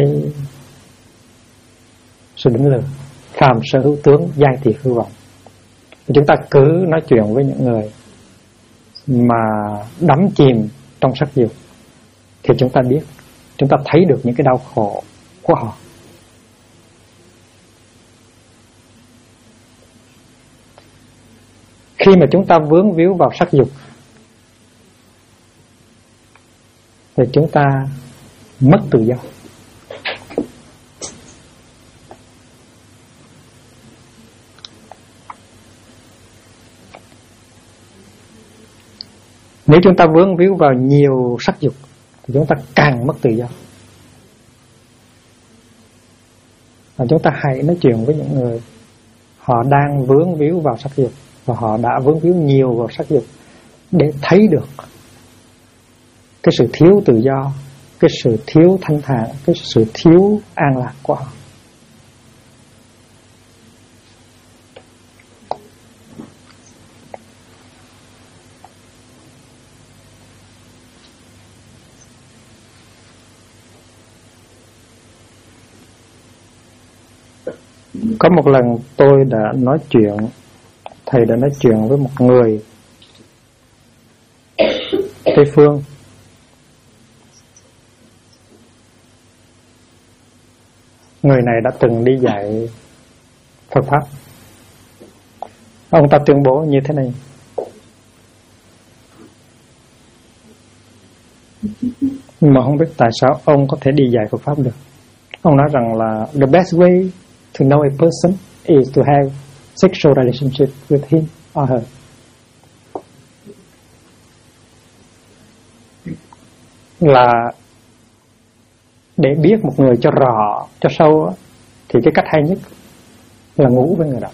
sự đỉnh lược. Phàm sở hữu tướng, giai thì hư vọng. Chúng ta cứ nói chuyện với những người mà đắm chìm trong sắc dục thì chúng ta biết, chúng ta thấy được những cái đau khổ của họ. Khi mà chúng ta vướng víu vào sắc dục thì chúng ta mất tự do. Nếu chúng ta vướng víu vào nhiều sắc dục thì chúng ta càng mất tự do. Và chúng ta hãy nói chuyện với những người họ đang vướng víu vào sắc dục và họ đã vướng víu nhiều vào sắc dục để thấy được cái sự thiếu tự do, cái sự thiếu thanh thản, cái sự thiếu an lạc của họ. Có một lần tôi đã nói chuyện, thầy đã nói chuyện với một người Tây phương. Người này đã từng đi dạy Phật Pháp. Ông ta tuyên bố như thế này: nhưng mà không biết tại sao ông có thể đi dạy Phật Pháp được. Ông nói rằng là the best way to know a person is to have sexual relationship with him or her. Là để biết một người cho rõ, cho sâu thì cái cách hay nhất là ngủ với người đó.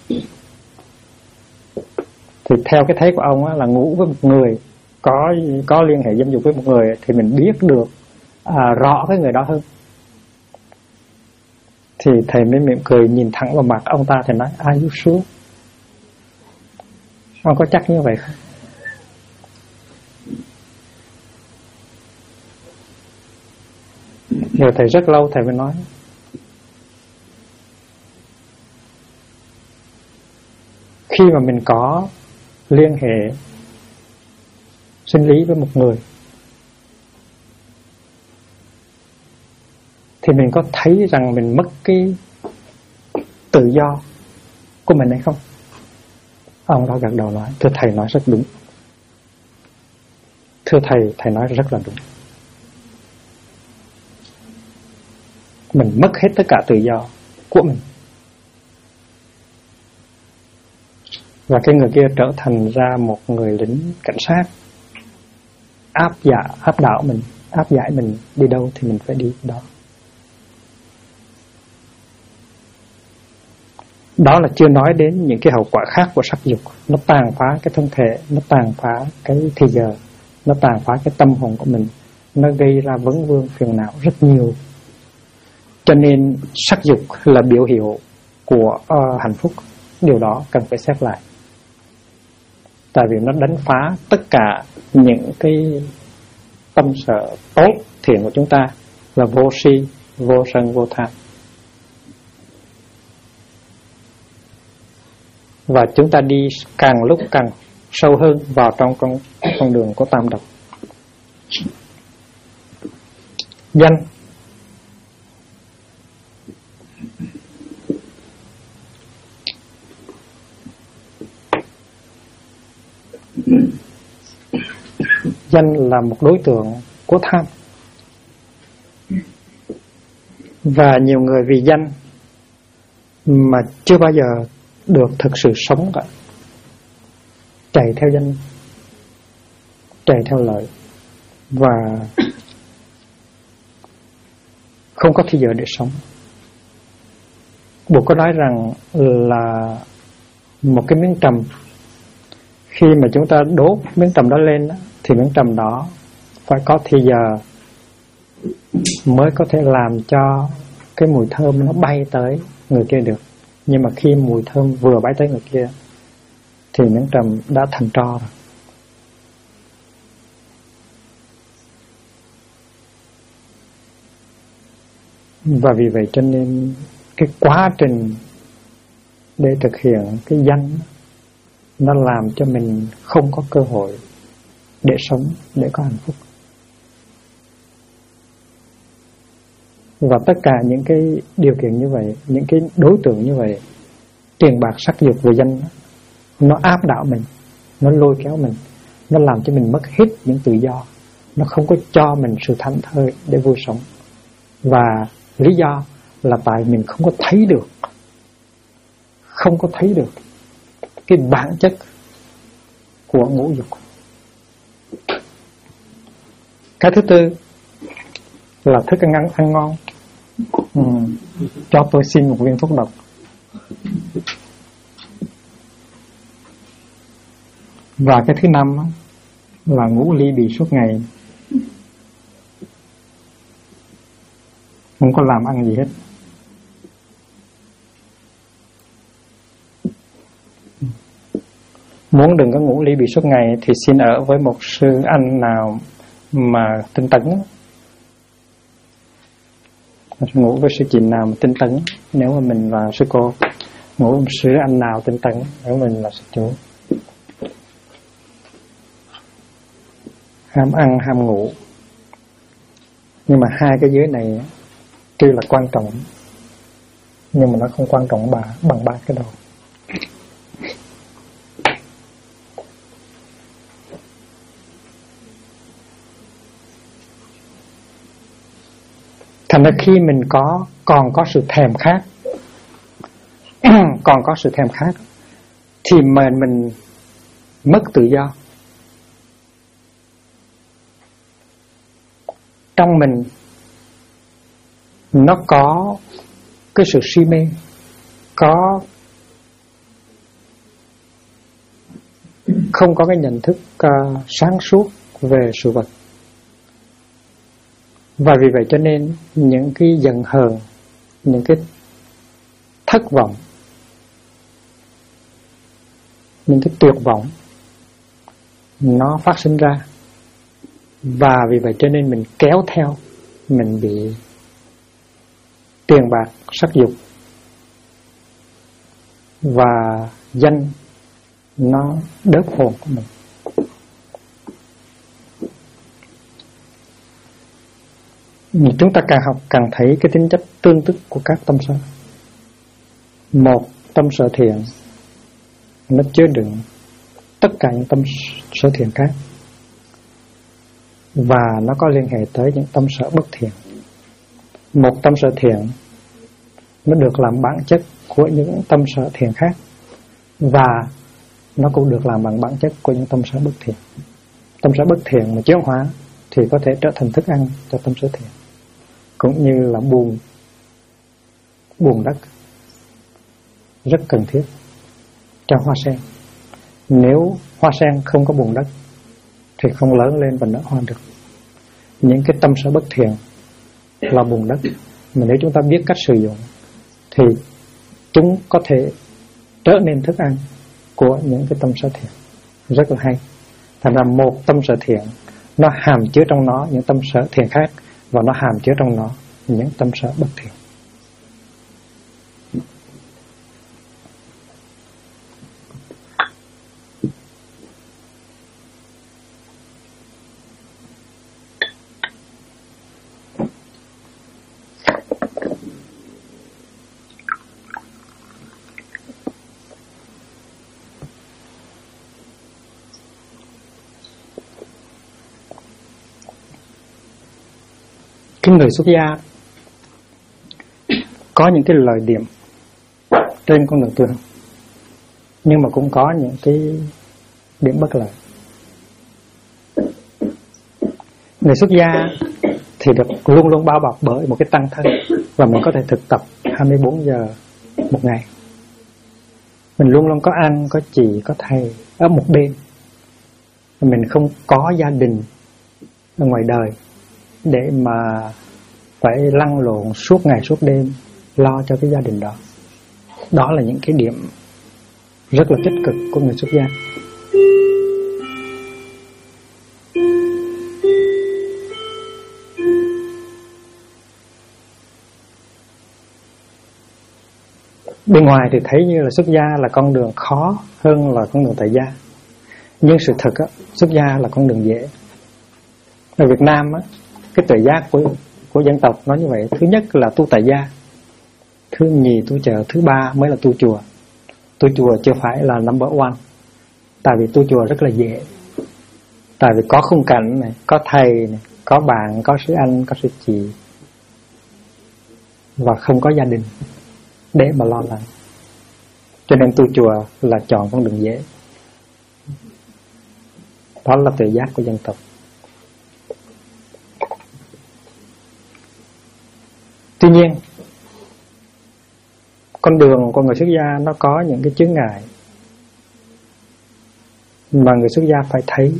Thì theo cái thấy của ông là ngủ với một người, có liên hệ dâm dục với một người thì mình biết được rõ cái người đó hơn. Thì thầy mới mỉm cười nhìn thẳng vào mặt ông ta, thầy nói: are you sure? Ông có chắc như vậy không? Rồi thầy rất lâu thầy mới nói: khi mà mình có liên hệ sinh lý với một người thì mình có thấy rằng mình mất cái tự do của mình hay không? Ông đó gật đầu nói: thưa thầy nói rất đúng. Thưa thầy nói rất là đúng. Mình mất hết tất cả tự do của mình. Và cái người kia trở thành ra một người lính cảnh sát, áp đảo mình, áp giải mình, đi đâu thì mình phải đi đó. Đó là chưa nói đến những cái hậu quả khác của sắc dục. Nó tàn phá cái thân thể, nó tàn phá cái thì giờ, nó tàn phá cái tâm hồn của mình, nó gây ra vấn vương phiền não rất nhiều. Cho nên sắc dục là biểu hiệu của hạnh phúc. Điều đó cần phải xét lại. Tại vì nó đánh phá tất cả những cái tâm sở tốt thiện của chúng ta là vô si, vô sân, vô tham. Và chúng ta đi càng lúc càng sâu hơn vào trong con đường của tam độc. Danh. Danh là một đối tượng của tham. Và nhiều người vì danh mà chưa bao giờ được thực sự sống cả. chạy theo danh, chạy theo lợi, và không có thời giờ để sống. Buộc có nói rằng là một cái miếng trầm, khi mà chúng ta đốt miếng trầm đó lên thì miếng trầm đó phải có thời giờ mới có thể làm cho cái mùi thơm nó bay tới người kia được. Nhưng mà khi mùi thơm vừa bay tới người kia thì miếng trầm đã thành tro rồi. Và vì vậy cho nên cái quá trình để thực hiện cái danh nó làm cho mình không có cơ hội để sống, để có hạnh phúc. Và tất cả những cái điều kiện như vậy, những cái đối tượng như vậy, tiền bạc, sắc dục và danh, nó áp đảo mình, nó lôi kéo mình, nó làm cho mình mất hết những tự do, nó không có cho mình sự thảnh thơi để vui sống. Và lý do là tại mình không có thấy được cái bản chất của ngũ dục. Cái thứ tư là thức ăn ngon. Cho tôi xin một viên thuốc độc. Và cái thứ năm là ngủ ly bì suốt ngày, không có làm ăn gì hết. Muốn đừng có ngủ ly bì suốt ngày thì xin ở với một sư anh nào mà tinh tấn, ngủ với sư chị nào mà tinh tấn. Nếu mà mình là sư cô, ngủ với sư anh nào tinh tấn, nếu mình là sư chủ. Ham ăn, ham ngủ. Nhưng mà hai cái giới này tuy là quan trọng, nhưng mà nó không quan trọng bằng ba cái đầu. Thành ra khi mình còn có sự thèm khát còn có sự thèm khát thì mình mất tự do. Trong mình nó có cái sự si mê, không có cái nhận thức sáng suốt về sự vật. Và vì vậy cho nên những cái giận hờn, những cái thất vọng, những cái tuyệt vọng nó phát sinh ra. Và vì vậy cho nên mình kéo theo, mình bị tiền bạc, sắc dục và danh nó đớp hồn của mình. Chúng ta càng học càng thấy cái tính chất tương tức của các tâm sở. Một tâm sở thiện nó chứa đựng tất cả những tâm sở thiện khác, và nó có liên hệ tới những tâm sở bất thiện. Một tâm sở thiện nó được làm bản chất của những tâm sở thiện khác, và nó cũng được làm bằng bản chất của những tâm sở bất thiện. Tâm sở bất thiện mà chuyển hóa thì có thể trở thành thức ăn cho tâm sở thiện. Cũng như là buồn đất rất cần thiết cho hoa sen. Nếu hoa sen không có buồn đất thì không lớn lên và nở hoa được. Những cái tâm sở bất thiện là buồn đất, mà nếu chúng ta biết cách sử dụng thì chúng có thể trở nên thức ăn của những cái tâm sở thiện. Rất là hay. Thành ra một tâm sở thiện nó hàm chứa trong nó những tâm sở thiện khác, và nó hàm chứa trong nó những tâm sở bất thiện. Cái người xuất gia có những cái lợi điểm trên con đường tu học, nhưng mà cũng có những cái điểm bất lợi. Người xuất gia thì được luôn luôn bao bọc bởi một cái tăng thân, và mình có thể thực tập 24 giờ một ngày. Mình luôn luôn có anh, có chị, có thầy ở một bên. Mình không có gia đình ở ngoài đời để mà phải lăn lộn suốt ngày suốt đêm lo cho cái gia đình đó. Đó là những cái điểm rất là tích cực của người xuất gia. Bên ngoài thì thấy như là xuất gia là con đường khó hơn là con đường tại gia. Nhưng sự thật á, xuất gia là con đường dễ. Ở Việt Nam á, cái tuệ giác của dân tộc nói như vậy. Thứ nhất là tu tại gia, thứ nhì tu chợ, thứ ba mới là tu chùa. Tu chùa chưa phải là number one. Tại vì tu chùa rất là dễ. Tại vì có khung cảnh này, có thầy này, có bạn, có sư anh, có sư chị, và không có gia đình để mà lo lắng. Cho nên tu chùa là chọn con đường dễ. Đó là tuệ giác của dân tộc. Tuy nhiên, con đường của người xuất gia nó có những cái chướng ngại mà người xuất gia phải thấy.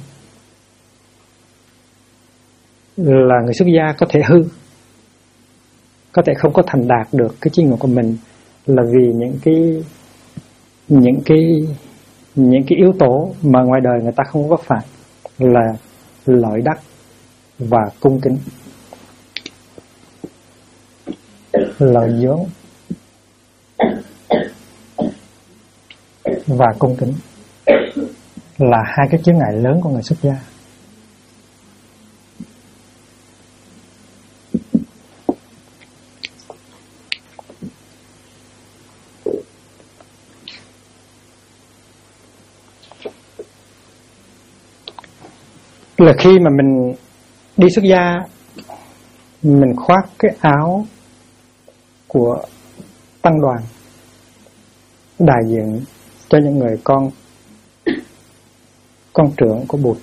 Là người xuất gia có thể hư, có thể không có thành đạt được cái chí nguyện của mình, là vì những cái yếu tố mà ngoài đời người ta không có phải, là lợi đắc và cung kính. Lợi dưỡng và cung kính là hai cái chướng ngại lớn của người xuất gia. Là khi mà mình đi xuất gia, mình khoác cái áo của tăng đoàn, đại diện cho những người con trưởng của Bụt.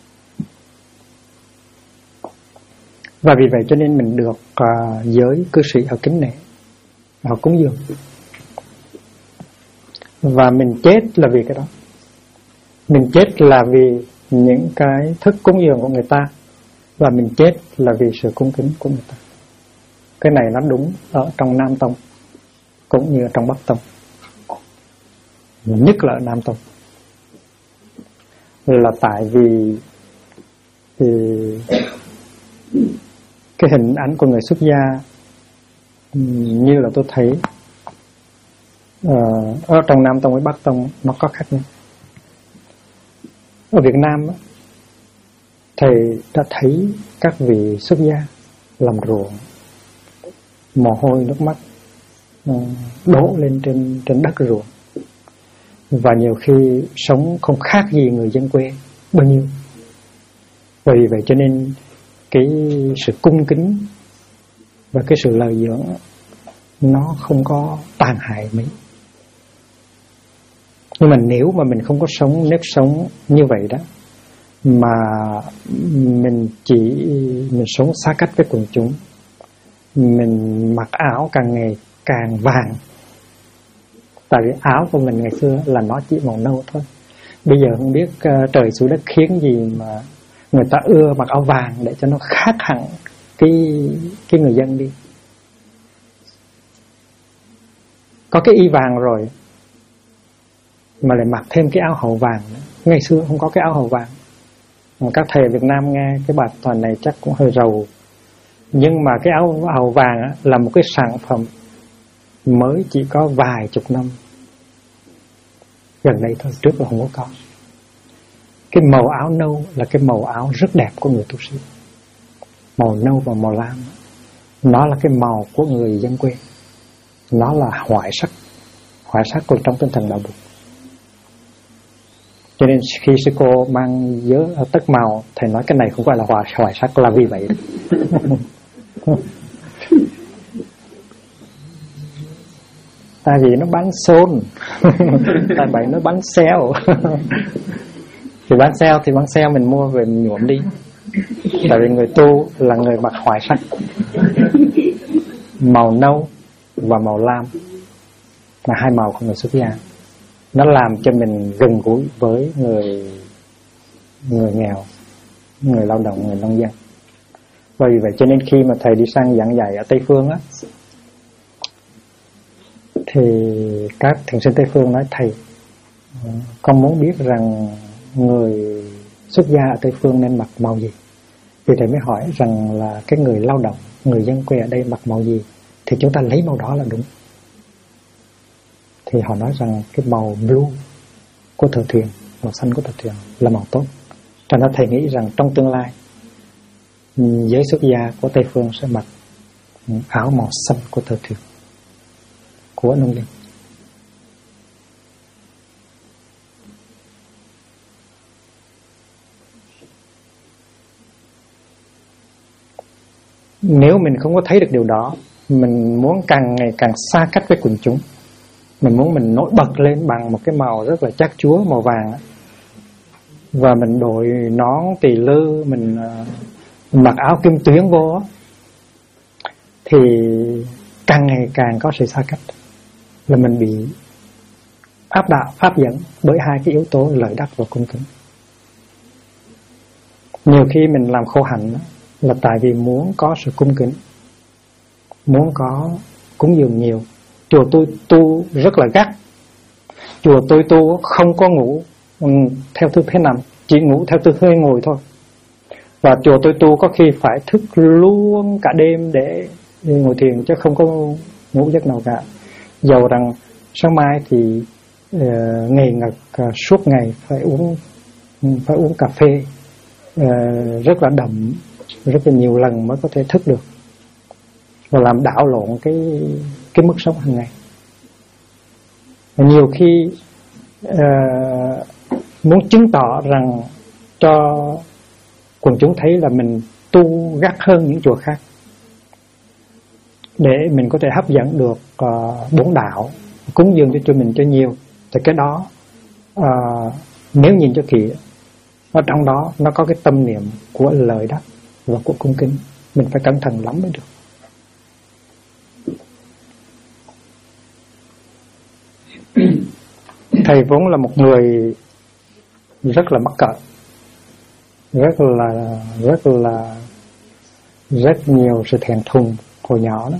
Và vì vậy cho nên mình được giới cư sĩ họ kính nể, họ cúng dường. Và mình chết là vì cái đó. Mình chết là vì những cái thức cúng dường của người ta, và mình chết là vì sự cung kính của người ta. Cái này nó đúng ở trong Nam Tông cũng như ở trong Bắc Tông, nhất là ở Nam Tông. Là tại vì cái hình ảnh của người xuất gia như là tôi thấy ở trong Nam Tông với Bắc Tông nó có khác nhau. Ở Việt Nam thầy đã thấy các vị xuất gia làm ruộng, mồ hôi nước mắt đổ lên trên đất ruộng, và nhiều khi sống không khác gì người dân quê bao nhiêu. Vì vậy cho nên cái sự cung kính và cái sự lợi dưỡng nó không có tàn hại mấy. Nhưng mà nếu mà mình không có sống nếp sống như vậy đó, mà mình sống xa cách với quần chúng, mình mặc áo càng ngày càng vàng. Tại vì áo của mình ngày xưa là nó chỉ màu nâu thôi. Bây giờ không biết trời xuống đất khiến gì mà người ta ưa mặc áo vàng để cho nó khác hẳn cái người dân đi. Có cái y vàng rồi mà lại mặc thêm cái áo hầu vàng nữa. Ngày xưa không có cái áo hầu vàng. Các thầy Việt Nam nghe cái bài toàn này chắc cũng hơi rầu. Nhưng mà cái áo hầu vàng là một cái sản phẩm mới chỉ có vài chục năm gần đây thôi, trước là không có. Cái màu áo nâu là cái màu áo rất đẹp của người tu sĩ. Màu nâu và màu lam nó là cái màu của người dân quê. Nó là hoại sắc. Hoại sắc còn trong tinh thần đạo Bụt. Cho nên khi sư cô mang giới tất màu, thầy nói cái này không phải là hoại sắc, là vì vậy đó. Tại vì nó bán xôn. Tại vậy nó bán xeo. Thì bán sale mình mua về mình nhuộm đi. Tại vì người tu là người mặc hoài sắc, màu nâu và màu lam là hai màu của người xuất gia. Nó làm cho mình gần gũi với người nghèo, người lao động, người nông dân. Và vì vậy cho nên khi mà thầy đi sang giảng dạy ở Tây Phương á, thì các thiền sinh Tây Phương nói thầy, con muốn biết rằng người xuất gia ở Tây Phương nên mặc màu gì. Thì thầy mới hỏi rằng là cái người lao động, người dân quê ở đây mặc màu gì, thì chúng ta lấy màu đó là đúng. Thì họ nói rằng cái màu blue của Thừa Thiền, màu xanh của Thừa Thiền là màu tốt. Cho nên thầy nghĩ rằng trong tương lai giới xuất gia của Tây Phương sẽ mặc áo màu xanh của Thừa Thiền, của nông dân. Nếu mình không có thấy được điều đó, mình muốn càng ngày càng xa cách với quần chúng, mình muốn mình nổi bật lên bằng một cái màu rất là chát chúa, màu vàng, và mình đội nón tỳ lư, mình mặc áo kim tuyến vô, thì càng ngày càng có sự xa cách, là mình bị áp đạo, pháp dẫn bởi hai cái yếu tố lợi đắc và cung kính. Nhiều khi mình làm khổ hạnh là tại vì muốn có sự cung kính, muốn có cúng dường nhiều. Chùa tôi tu rất là gắt, chùa tôi tu không có ngủ theo tư thế nằm, chỉ ngủ theo tư thế ngồi thôi. Và chùa tôi tu có khi phải thức luôn cả đêm để ngồi thiền, chứ không có ngủ giấc nào cả. Dầu rằng sáng mai thì ngày ngật suốt ngày phải uống cà phê rất là đậm, rất là nhiều lần mới có thể thức được, và làm đảo lộn cái mức sống hàng ngày. Và nhiều khi muốn chứng tỏ rằng cho quần chúng thấy là mình tu gắt hơn những chùa khác, để mình có thể hấp dẫn được bổn đạo, cúng dường cho mình cho nhiều, thì cái đó nếu nhìn cho kỹ, ở trong đó nó có cái tâm niệm của lợi đắc và của cung kính. Mình phải cẩn thận lắm mới được. Thầy vốn là một người rất là mắc cỡ, rất nhiều sự thẹn thùng hồi nhỏ đó.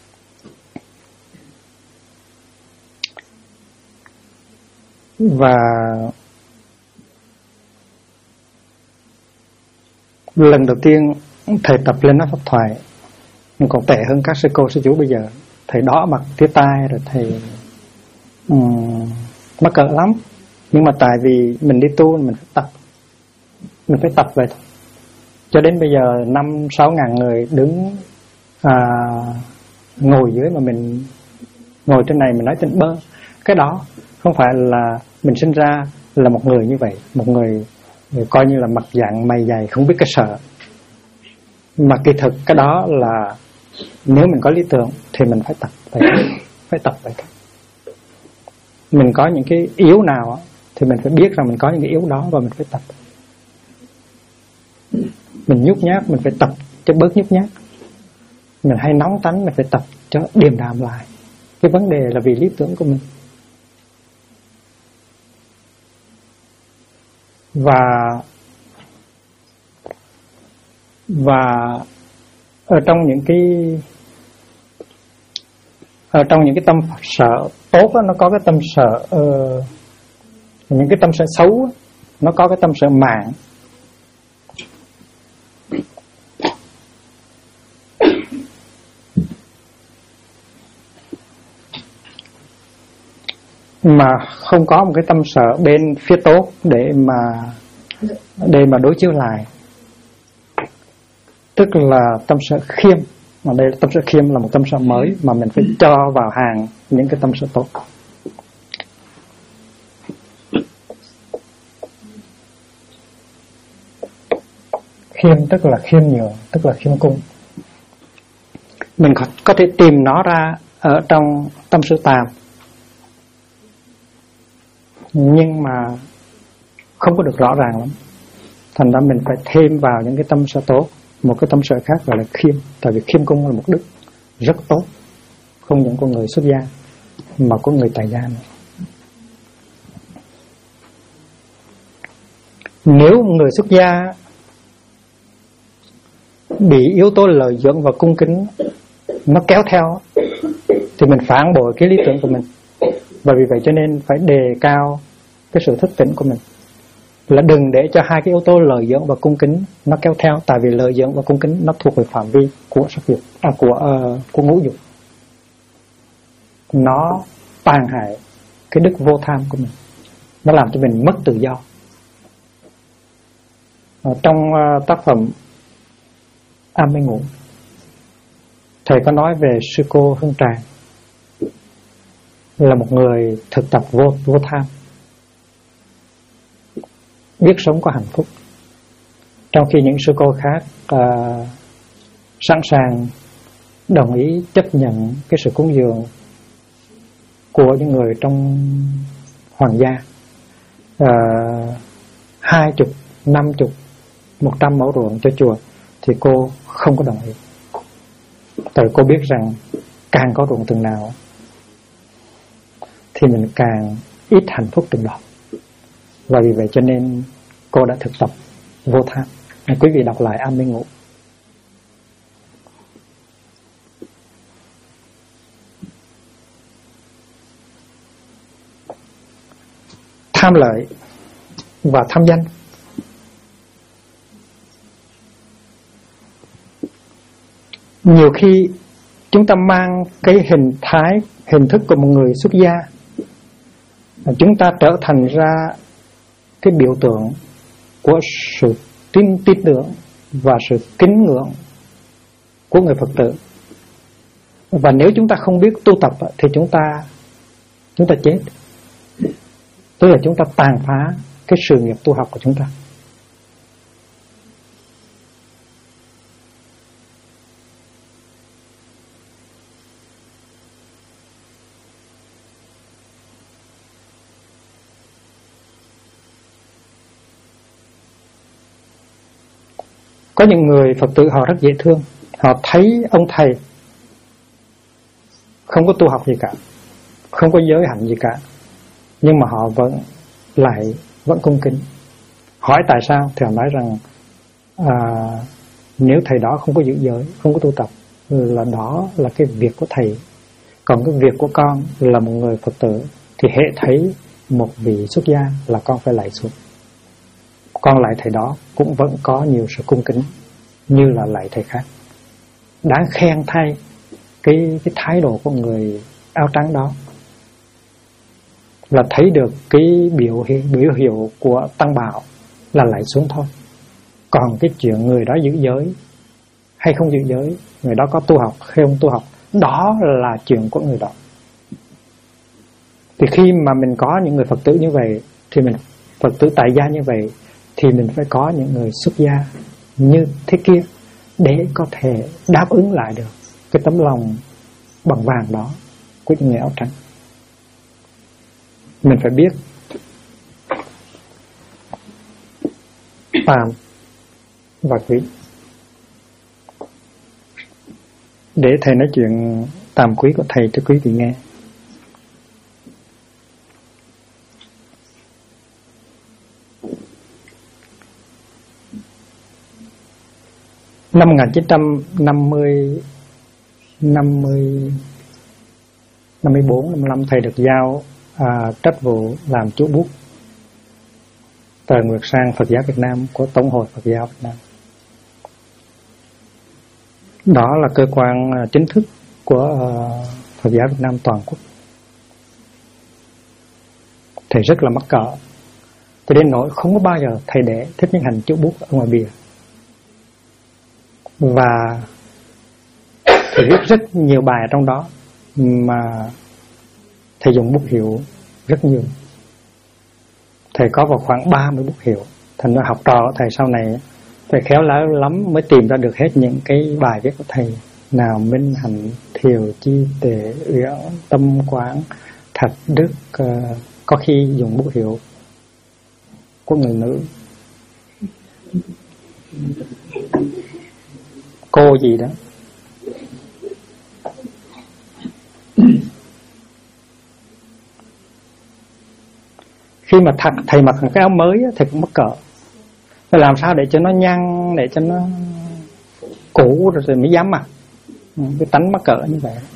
Và lần đầu tiên thầy tập lên nói pháp thoại còn tệ hơn các sư cô sư chú bây giờ. Thầy đỏ mặt tía tai, rồi thầy mắc cỡ lắm. Nhưng mà tại vì mình đi tu, mình phải tập vậy thôi. Cho đến bây giờ 5-6 ngàn người đứng ngồi dưới, mà mình ngồi trên này mình nói trên bơ. Cái đó không phải là mình sinh ra là một người như vậy, một người coi như là mặt dạng mày dày không biết cái sợ. Mà kỳ thực cái đó là nếu mình có lý tưởng thì mình phải tập vậy thôi. Mình có những cái yếu nào thì mình phải biết rằng mình có những cái yếu đó và mình phải tập. Mình nhút nhát mình phải tập cho bớt nhút nhát. Mình hay nóng tánh mình phải tập cho điềm đạm lại. Cái vấn đề là vì lý tưởng của mình. Và ở trong những cái tâm sợ tốt đó, nó có cái tâm sợ những cái tâm sợ xấu đó, nó có cái tâm sợ mạng. Mà không có một cái tâm sợ bên phía tốt để mà đối chiếu lại, tức là tâm sợ khiêm. Mà đây tâm sợ khiêm là một tâm sợ mới mà mình phải cho vào hàng những cái tâm sợ tốt. Khiêm tức là khiêm nhường, tức là khiêm cung. Mình có thể tìm nó ra ở trong tâm sự tàm, nhưng mà không có được rõ ràng lắm. Thành ra mình phải thêm vào những cái tâm sở tốt. Một cái tâm sở khác gọi là khiêm. Tại vì khiêm cung là một đức rất tốt, không những của người xuất gia mà của người tại gia nữa. Nếu người xuất gia bị yếu tố lợi dưỡng và cung kính nó kéo theo thì mình phản bội cái lý tưởng của mình. Và vì vậy cho nên phải đề cao cái sự thức tỉnh của mình, là đừng để cho hai cái yếu tố lợi dưỡng và cung kính nó kéo theo. Tại vì lợi dưỡng và cung kính nó thuộc về phạm vi của sắc dục, của ngũ dục. Nó tàn hại cái đức vô tham của mình, nó làm cho mình mất tự do. Trong tác phẩm Am Mê Ngủ, thầy có nói về sư cô Hương Tràng là một người thực tập vô tham, biết sống có hạnh phúc, trong khi những sư cô khác sẵn sàng đồng ý chấp nhận cái sự cúng dường của những người trong hoàng gia, 20, 50, 100 mẫu ruộng cho chùa, thì cô không có đồng ý. Tại cô biết rằng càng có ruộng từng nào thì mình càng ít hạnh phúc từng đó. Và vì vậy cho nên cô đã thực tập vô tham. Quý vị đọc lại Am Mê Ngủ. Tham lợi và tham danh. Nhiều khi chúng ta mang cái hình thức của một người xuất gia, chúng ta trở thành ra cái biểu tượng của sự tin tưởng và sự kính ngưỡng của người Phật tử. Và nếu chúng ta không biết tu tập thì chúng ta chết. Tức là chúng ta tàn phá cái sự nghiệp tu học của chúng ta. Có những người Phật tử họ rất dễ thương. Họ thấy ông thầy không có tu học gì cả, không có giới hạnh gì cả, nhưng mà họ vẫn cung kính. Hỏi tại sao thì họ nói rằng nếu thầy đó không có giữ giới, không có tu tập, là đó là cái việc của thầy. Còn cái việc của con là một người Phật tử thì hễ thấy một vị xuất gia là con phải lạy xuống. Con lạy thầy đó cũng vẫn có nhiều sự cung kính như là lạy thầy khác. Đáng khen thay cái thái độ của người áo trắng đó, là thấy được cái biểu hiệu của tăng bảo là lạy xuống thôi. Còn cái chuyện người đó giữ giới hay không giữ giới, người đó có tu học hay không tu học, đó là chuyện của người đó. Thì khi mà mình có những người Phật tử như vậy, thì mình Phật tử tại gia như vậy, thì mình phải có những người xuất gia như thế kia để có thể đáp ứng lại được cái tấm lòng bằng vàng đó của những người áo trắng. Mình phải biết phàm và quý. Để thầy nói chuyện tàm quý của thầy cho quý vị nghe. Năm 1954-55 thầy được giao trách vụ làm chủ bút tờ Nguyệt Sang Phật giáo Việt Nam của Tổng hội Phật giáo Việt Nam. Đó là cơ quan chính thức của Phật giáo Việt Nam toàn quốc. Thầy rất là mắc cỡ, cho đến nỗi không có bao giờ thầy để Thích Nhất Hạnh chữ bút ở ngoài bìa. Và thầy viết rất nhiều bài trong đó mà thầy dùng bút hiệu rất nhiều. Thầy có vào khoảng 30 bút hiệu. Thành ra học trò của thầy sau này phải khéo léo lắm mới tìm ra được hết những cái bài viết của thầy. Nào Minh Hạnh, Thiều Chi Tệ, Uyển, Tâm Quán, Thạch Đức, có khi dùng bút hiệu của người nữ, cô gì đó. Khi mà thầy mặc cái áo mới thầy cũng mắc cỡ, phải làm sao để cho nó nhăn, để cho nó cũ rồi mới dám mặc. Cái tánh mắc cỡ như vậy.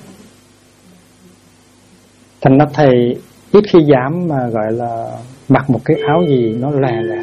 Thành ra thầy ít khi dám mà gọi là mặc một cái áo gì nó lè lẹt.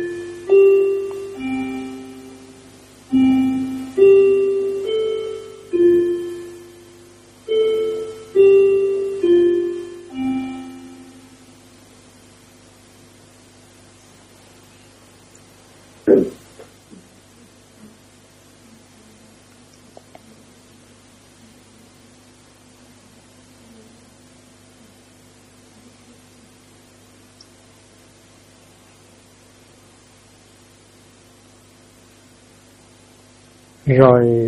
Rồi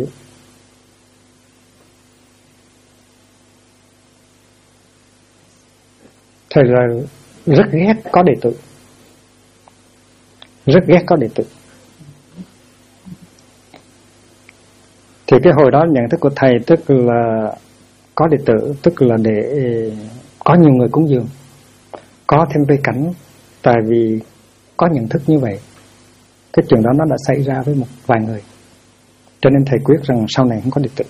thầy là rất ghét có đệ tử, rất ghét có đệ tử. Thì cái hồi đó nhận thức của thầy tức là có đệ tử, tức là để có nhiều người cúng dường, có thêm vây cánh. Tại vì có nhận thức như vậy, cái chuyện đó nó đã xảy ra với một vài người, cho nên thầy quyết rằng sau này không có đệ tử.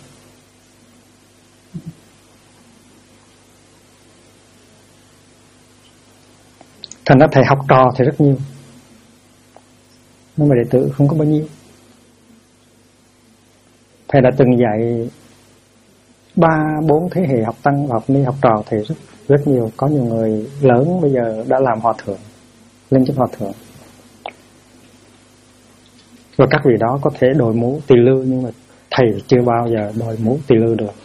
Thành ra thầy học trò thì rất nhiều, nhưng mà đệ tử không có bao nhiêu. Thầy đã từng dạy 3-4 thế hệ học tăng và học ni, học trò thầy rất nhiều. Có nhiều người lớn bây giờ đã làm hòa thượng, lên chức hòa thượng. Và các vị đó có thể đội mũ tỳ lư, nhưng mà thầy chưa bao giờ đội mũ tỳ lư được.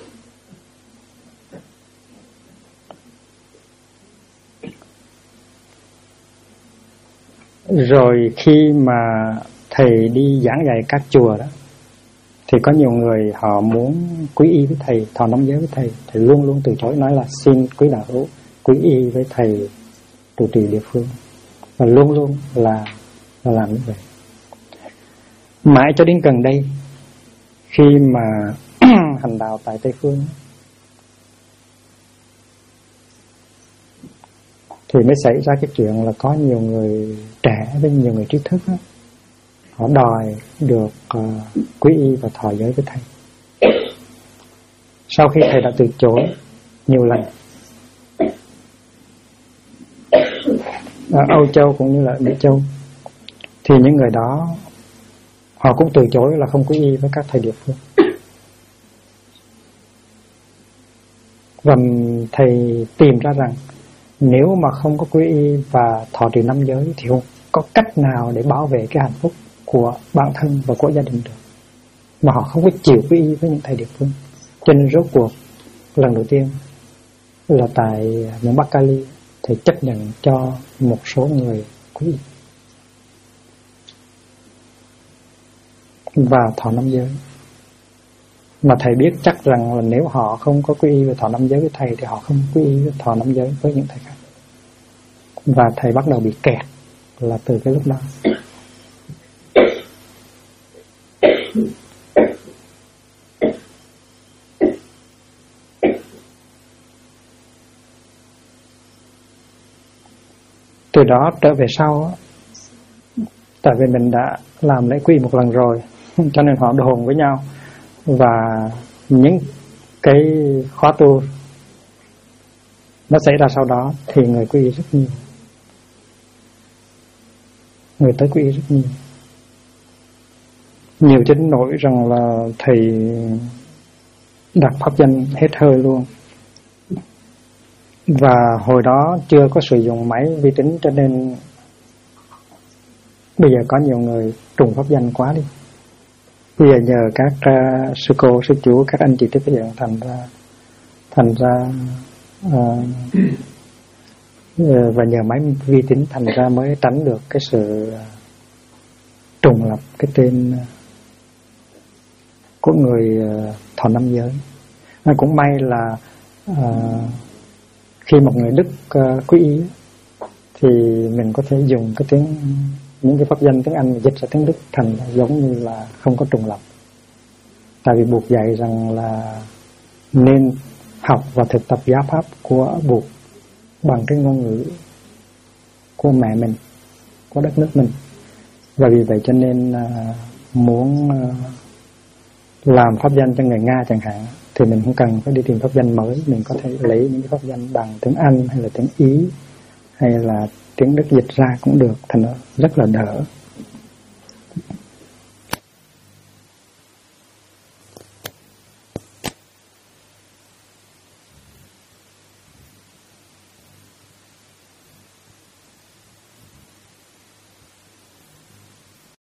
Rồi khi mà thầy đi giảng dạy các chùa đó, thì có nhiều người họ muốn quý y với thầy, thọ nắm giới với thầy. Thầy luôn luôn từ chối, nói là xin quý đạo hữu quý y với thầy trụ trì địa phương. Và luôn luôn là làm như vậy. Mãi cho đến gần đây, khi mà hành đạo tại Tây Phương, thì mới xảy ra cái chuyện là có nhiều người trẻ với nhiều người trí thức đó, họ đòi được quý y và thọ giới với thầy. Sau khi thầy đã từ chối nhiều lần, ở Âu Châu cũng như là Mỹ Châu, thì những người đó họ cũng từ chối là không quý y với các thầy địa phương. Và thầy tìm ra rằng nếu mà không có quý y và thọ trì năm giới thì không có cách nào để bảo vệ cái hạnh phúc của bản thân và của gia đình được, mà họ không có chịu quý y với những thầy địa phương. Cho nên rốt cuộc lần đầu tiên là tại miền Bắc Cali, thầy chấp nhận cho một số người quý y và thọ năm giới. Mà thầy biết chắc rằng là nếu họ không có quý y và thọ năm giới với thầy thì họ không quý y và thọ năm giới với những thầy khác. Và thầy bắt đầu bị kẹt là từ cái lúc đó. Từ đó trở về sau, tại vì mình đã làm lễ quy một lần rồi, cho nên họ đồn với nhau. Và những cái khóa tu nó xảy ra sau đó thì người quy y rất nhiều, người tới quy y rất nhiều. Nhiều đến nỗi rằng là thầy đặt pháp danh hết hơi luôn. Và hồi đó chưa có sử dụng máy vi tính, cho nên bây giờ có nhiều người trùng pháp danh quá đi. Bây giờ nhờ các sư cô, sư chú, các anh chị tiếp dẫn, thành ra và nhờ máy vi tính thành ra mới tránh được cái sự trùng lập cái tên của người thọ năm giới. Cũng may là khi một người Đức quý y thì mình có thể dùng cái tiếng những cái pháp danh tiếng Anh dịch ra tiếng Đức thành giống như là không có trùng lặp. Tại vì Bụt dạy rằng là nên học và thực tập giáo pháp của Bụt bằng cái ngôn ngữ của mẹ mình, của đất nước mình. Và vì vậy cho nên muốn làm pháp danh cho người Nga chẳng hạn, thì mình không cần phải đi tìm pháp danh mới. Mình có thể lấy những cái pháp danh bằng tiếng Anh hay là tiếng Ý hay là tiếng Đức dịch ra cũng được, thành nó rất là đỡ.